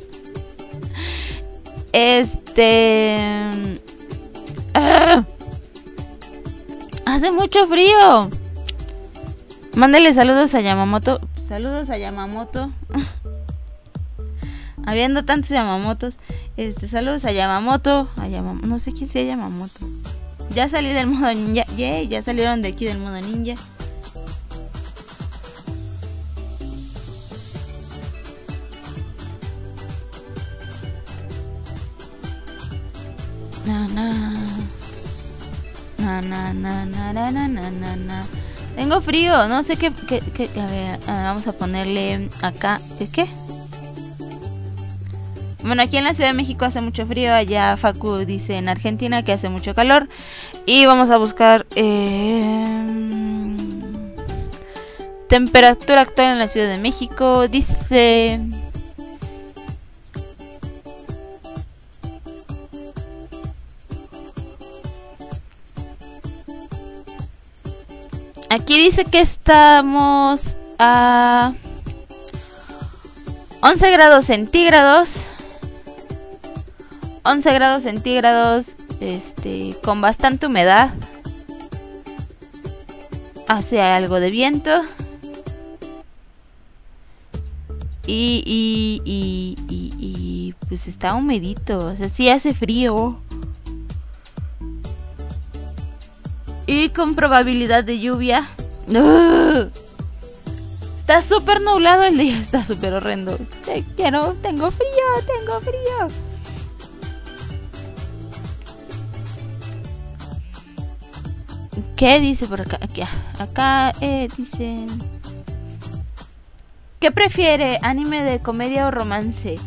A: Hace mucho frío. Mándale saludos a Yamamoto. Saludos a Yamamoto. Habiendo tantos Yamamotos. Saludos a Yamamoto. No sé quién sea Yamamoto. Ya salí del modo ninja. Ya salieron de aquí del modo ninja. Tengo frío, no sé qué a ver, vamos a ponerle acá, ¿qué? Bueno, aquí en la Ciudad de México hace mucho frío, allá Facu dice en Argentina que hace mucho calor. Y vamos a buscar temperatura actual en la Ciudad de México. Dice Aquí dice que estamos a 11 grados centígrados. 11 grados centígrados, con bastante humedad. Hace algo de viento. Y pues está humedito, o sea, sí hace frío. Y con probabilidad de lluvia. ¡Ugh! Está súper nublado el día, está súper horrendo. Tengo frío. ¿Qué dice por acá? Acá dicen... ¿Qué prefiere? ¿Anime de comedia o romance?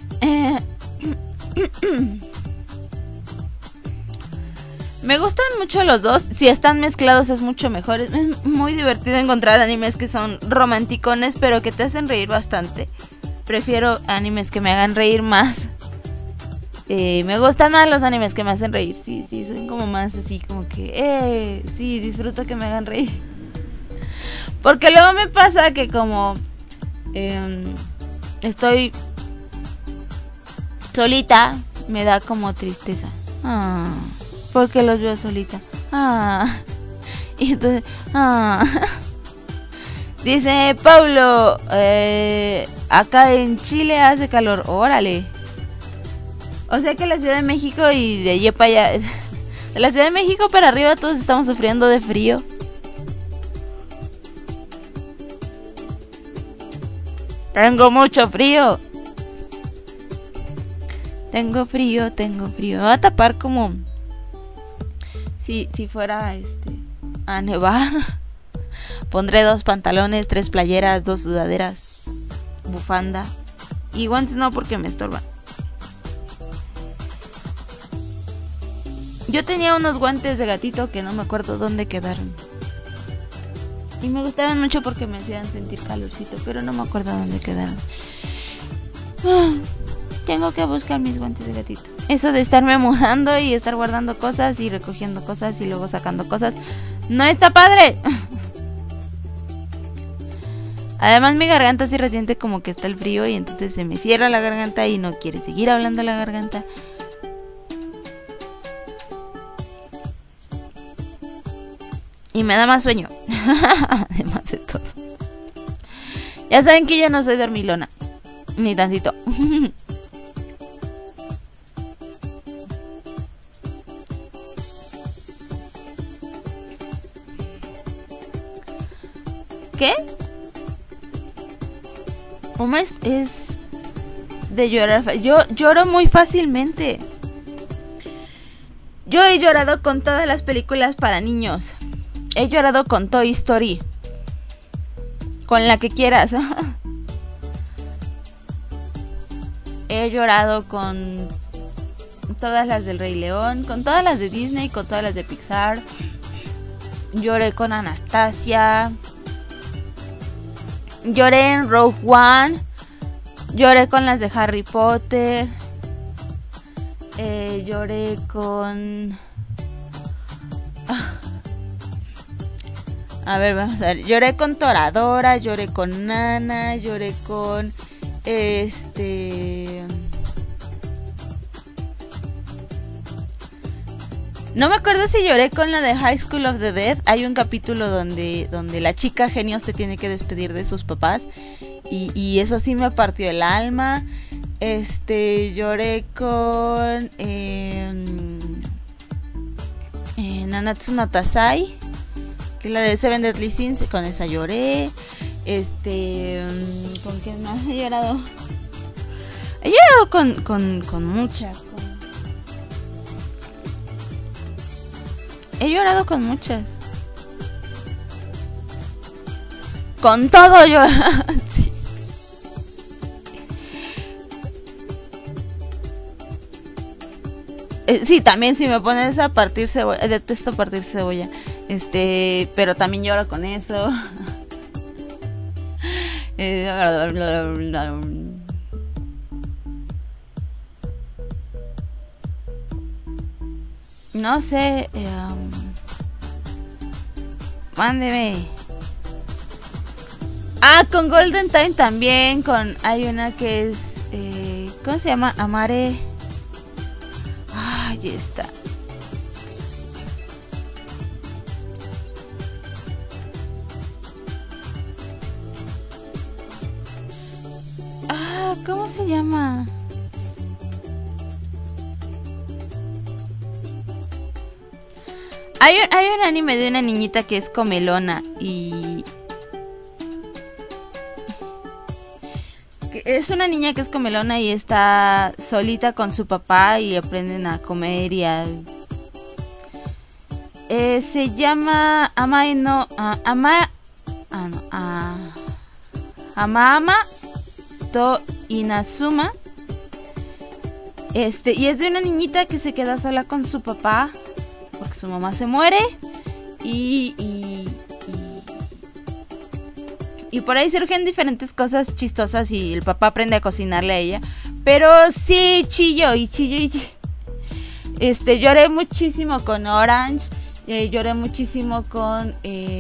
A: Me gustan mucho los dos. Si están mezclados es mucho mejor. Es muy divertido encontrar animes que son romanticones, pero que te hacen reír bastante. Prefiero animes que me hagan reír más. Me gustan más los animes que me hacen reír. Sí, son como más así, como que... sí, disfruto que me hagan reír. Porque luego me pasa que como... estoy solita, me da como tristeza. Porque los veo solita. Y entonces... Dice Paulo, acá en Chile hace calor. Órale. O sea que la Ciudad de México y de allí para allá... De la Ciudad de México para arriba todos estamos sufriendo de frío. Tengo mucho frío. Tengo frío. Me voy a tapar como... Si fuera a nevar. Pondré 2 pantalones, 3 playeras, 2 sudaderas, bufanda. Y guantes no, porque me estorban. Yo tenía unos guantes de gatito que no me acuerdo dónde quedaron. Y me gustaban mucho porque me hacían sentir calorcito, pero no me acuerdo dónde quedaron. Tengo que buscar mis guantes de gatito. Eso de estarme mudando y estar guardando cosas y recogiendo cosas y luego sacando cosas, no está padre. Además mi garganta sí resiente como que está el frío y entonces se me cierra la garganta y no quiere seguir hablando la garganta. Y me da más sueño. Además de todo. Ya saben que yo no soy dormilona. Ni tantito. ¿Qué? Uma es de llorar. Yo lloro muy fácilmente. Yo he llorado con todas las películas para niños. He llorado con Toy Story. Con la que quieras. He llorado con todas las del Rey León, con todas las de Disney, con todas las de Pixar. Lloré con Anastasia. Lloré en Rogue One. Lloré con las de Harry Potter. Lloré con... A ver, vamos a ver. Lloré con Toradora, lloré con Nana, lloré con... No me acuerdo si lloré con la de High School of the Dead. Hay un capítulo donde la chica genio se tiene que despedir de sus papás. Y eso sí me partió el alma. Lloré con... Nanatsu no Taizai, que es la de Seven Deadly Sins. Con esa lloré. ¿Con qué más he llorado? He llorado con muchas. He llorado con muchas. Con todo yo. Sí. Sí, también si me pones a partir cebolla. Detesto partir cebolla. Pero también lloro con eso. No sé. Mándeme. Ah, con Golden Time también. Hay una que es. ¿Cómo se llama? Amare. Ahí está. ¿Cómo se llama? Hay un anime de una niñita que es comelona y... Es una niña que es comelona y está solita con su papá y aprenden a comer y a... se llama Amaama to Inazuma. Y es de una niñita que se queda sola con su papá porque su mamá se muere y por ahí surgen diferentes cosas chistosas y el papá aprende a cocinarle a ella. Pero sí, chillo. Lloré muchísimo con Orange. Lloré muchísimo con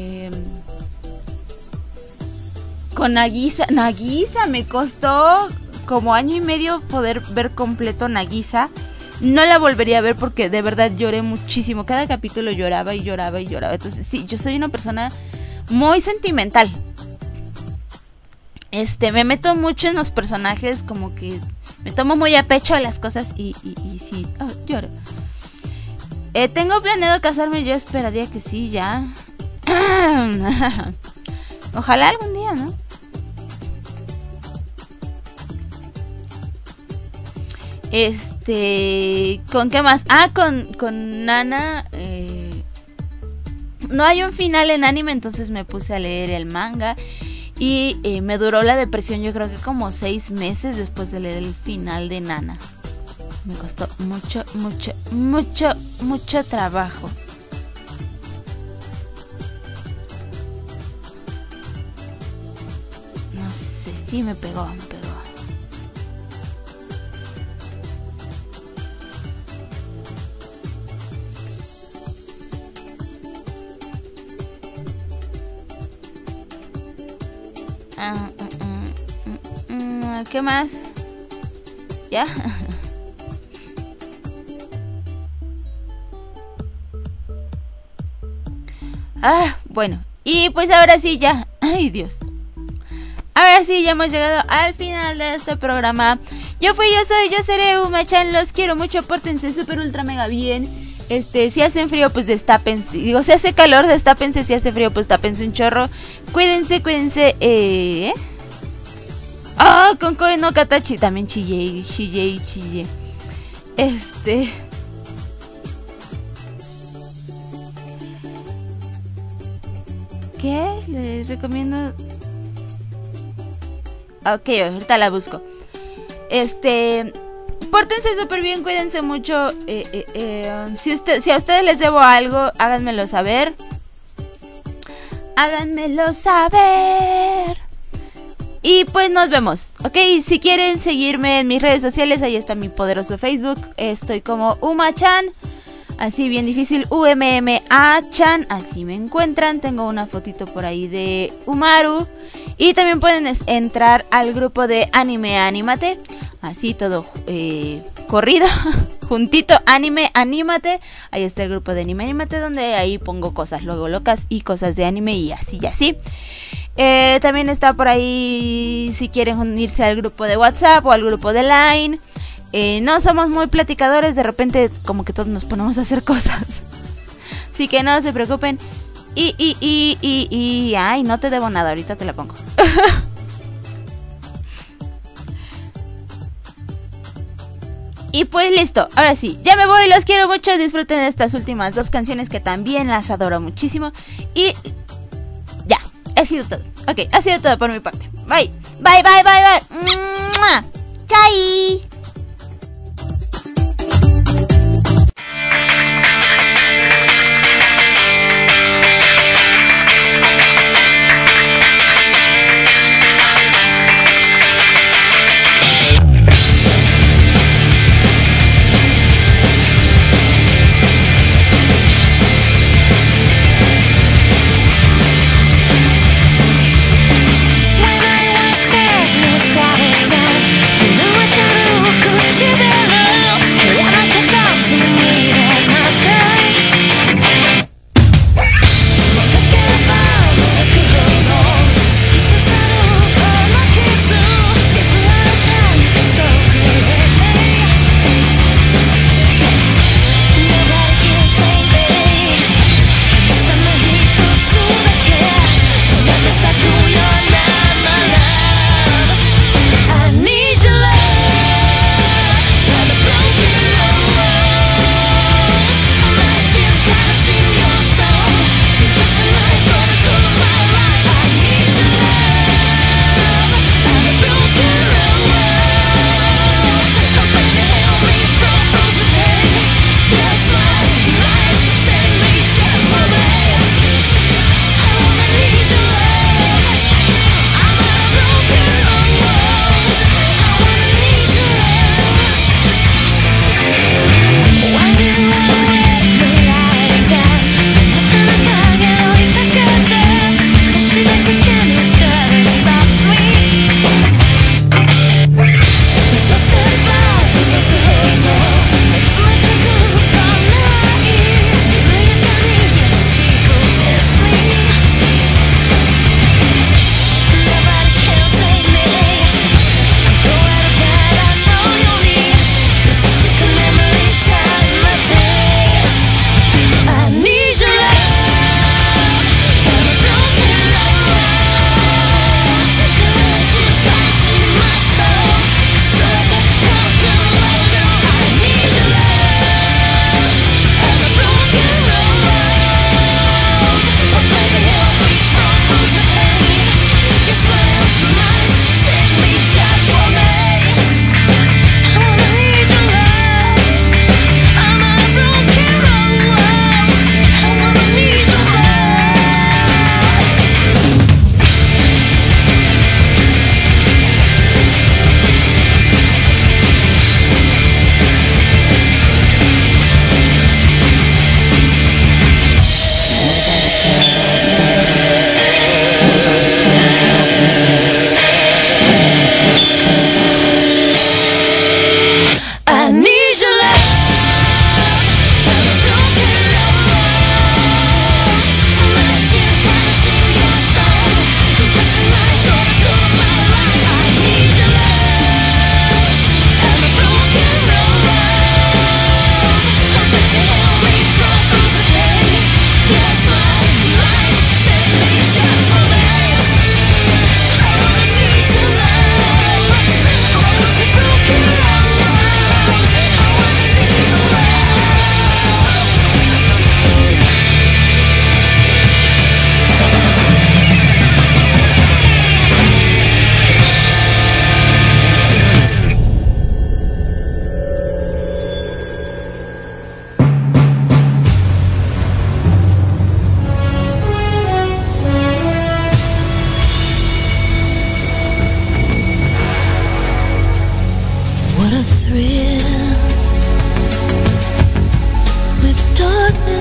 A: Nagisa. Nagisa me costó como año y medio poder ver completo Nagisa. No la volvería a ver porque de verdad lloré muchísimo. Cada capítulo lloraba y lloraba y lloraba. Entonces sí, yo soy una persona muy sentimental. Me meto mucho en los personajes, como que me tomo muy a pecho las cosas y sí, lloro. Tengo planeado casarme, yo esperaría que sí, ya. Ojalá algún día, ¿no? ¿Con qué más? Con Nana. No hay un final en anime, entonces me puse a leer el manga. Y me duró la depresión, yo creo que como 6 meses después de leer el final de Nana. Me costó mucho trabajo. No sé, sí me pegó. ¿Qué más? ¿Ya? Bueno. Y pues ahora sí ya. Ay, Dios. Ahora sí ya hemos llegado al final de este programa. Yo seré Uma-chan. Los quiero mucho. Pórtense súper ultra mega bien. Si hacen frío, pues destápense. Digo, si hace calor, destápense. Si hace frío, pues tápense un chorro. Cuídense. Con Koe no Katachi. También chillé. ¿Qué? Les recomiendo. Ok, ahorita la busco. Pórtense súper bien, cuídense mucho. Si a ustedes les debo algo, háganmelo saber. Y pues nos vemos, ¿ok? Si quieren seguirme en mis redes sociales, ahí está mi poderoso Facebook. Estoy como Uma-chan, así bien difícil, UMMA-chan, así me encuentran. Tengo una fotito por ahí de Umaru. Y también pueden entrar al grupo de Anime Anímate, así todo corrido, juntito, Anime Anímate. Ahí está el grupo de Anime Anímate, donde ahí pongo cosas luego locas y cosas de anime y así y así. También está por ahí si quieren unirse al grupo de WhatsApp o al grupo de Line. No somos muy platicadores, de repente como que todos nos ponemos a hacer cosas. Así que no se preocupen. Ay, no te debo nada, ahorita te la pongo. Y pues listo, ahora sí, ya me voy, los quiero mucho, disfruten de estas últimas 2 canciones que también las adoro muchísimo. Y ya, ha sido todo. Ok, ha sido todo por mi parte. Bye. Chai.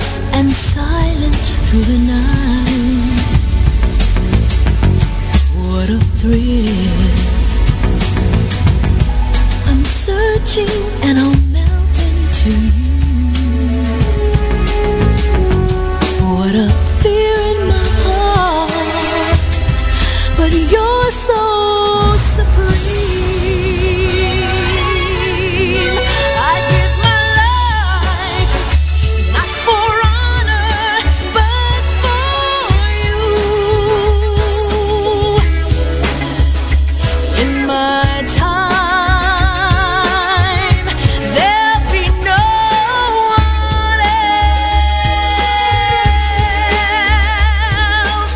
C: darkness and silence through the night. What a thrill. I'm searching and I'll melt into you. What a fear in my heart, but you're so supreme. I give my life, not for honor, but for you. In my time, there'll be no one else.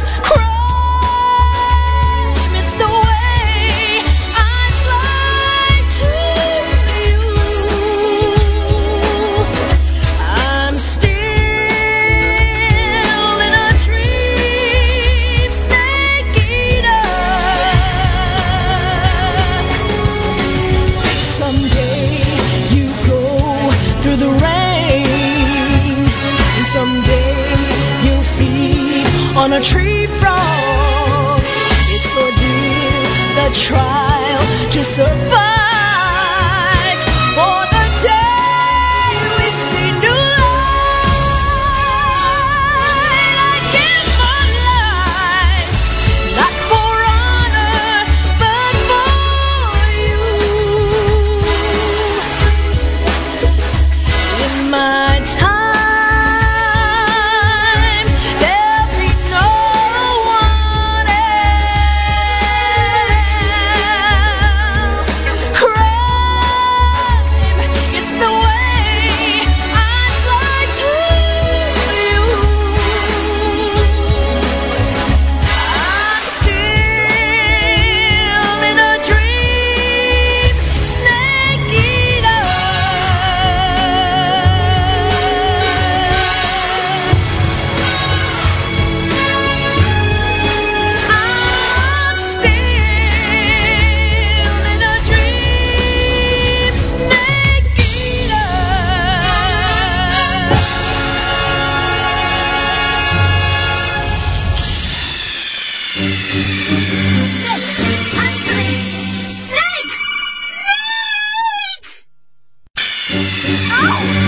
C: Crime, it's the way I fly to you. I'm still in a dream, snake eater. Someday you go through the rain, and someday you'll feed on a tree frog. It's ordeal, the trial to survive. For the day we see new light, I give my life, not for honor, but for you. In my time, there'll be no one else. Crime, it's the way I fly to you. I'm still in a dream, snake eater. I'm still in a dream, snake eater. Snake!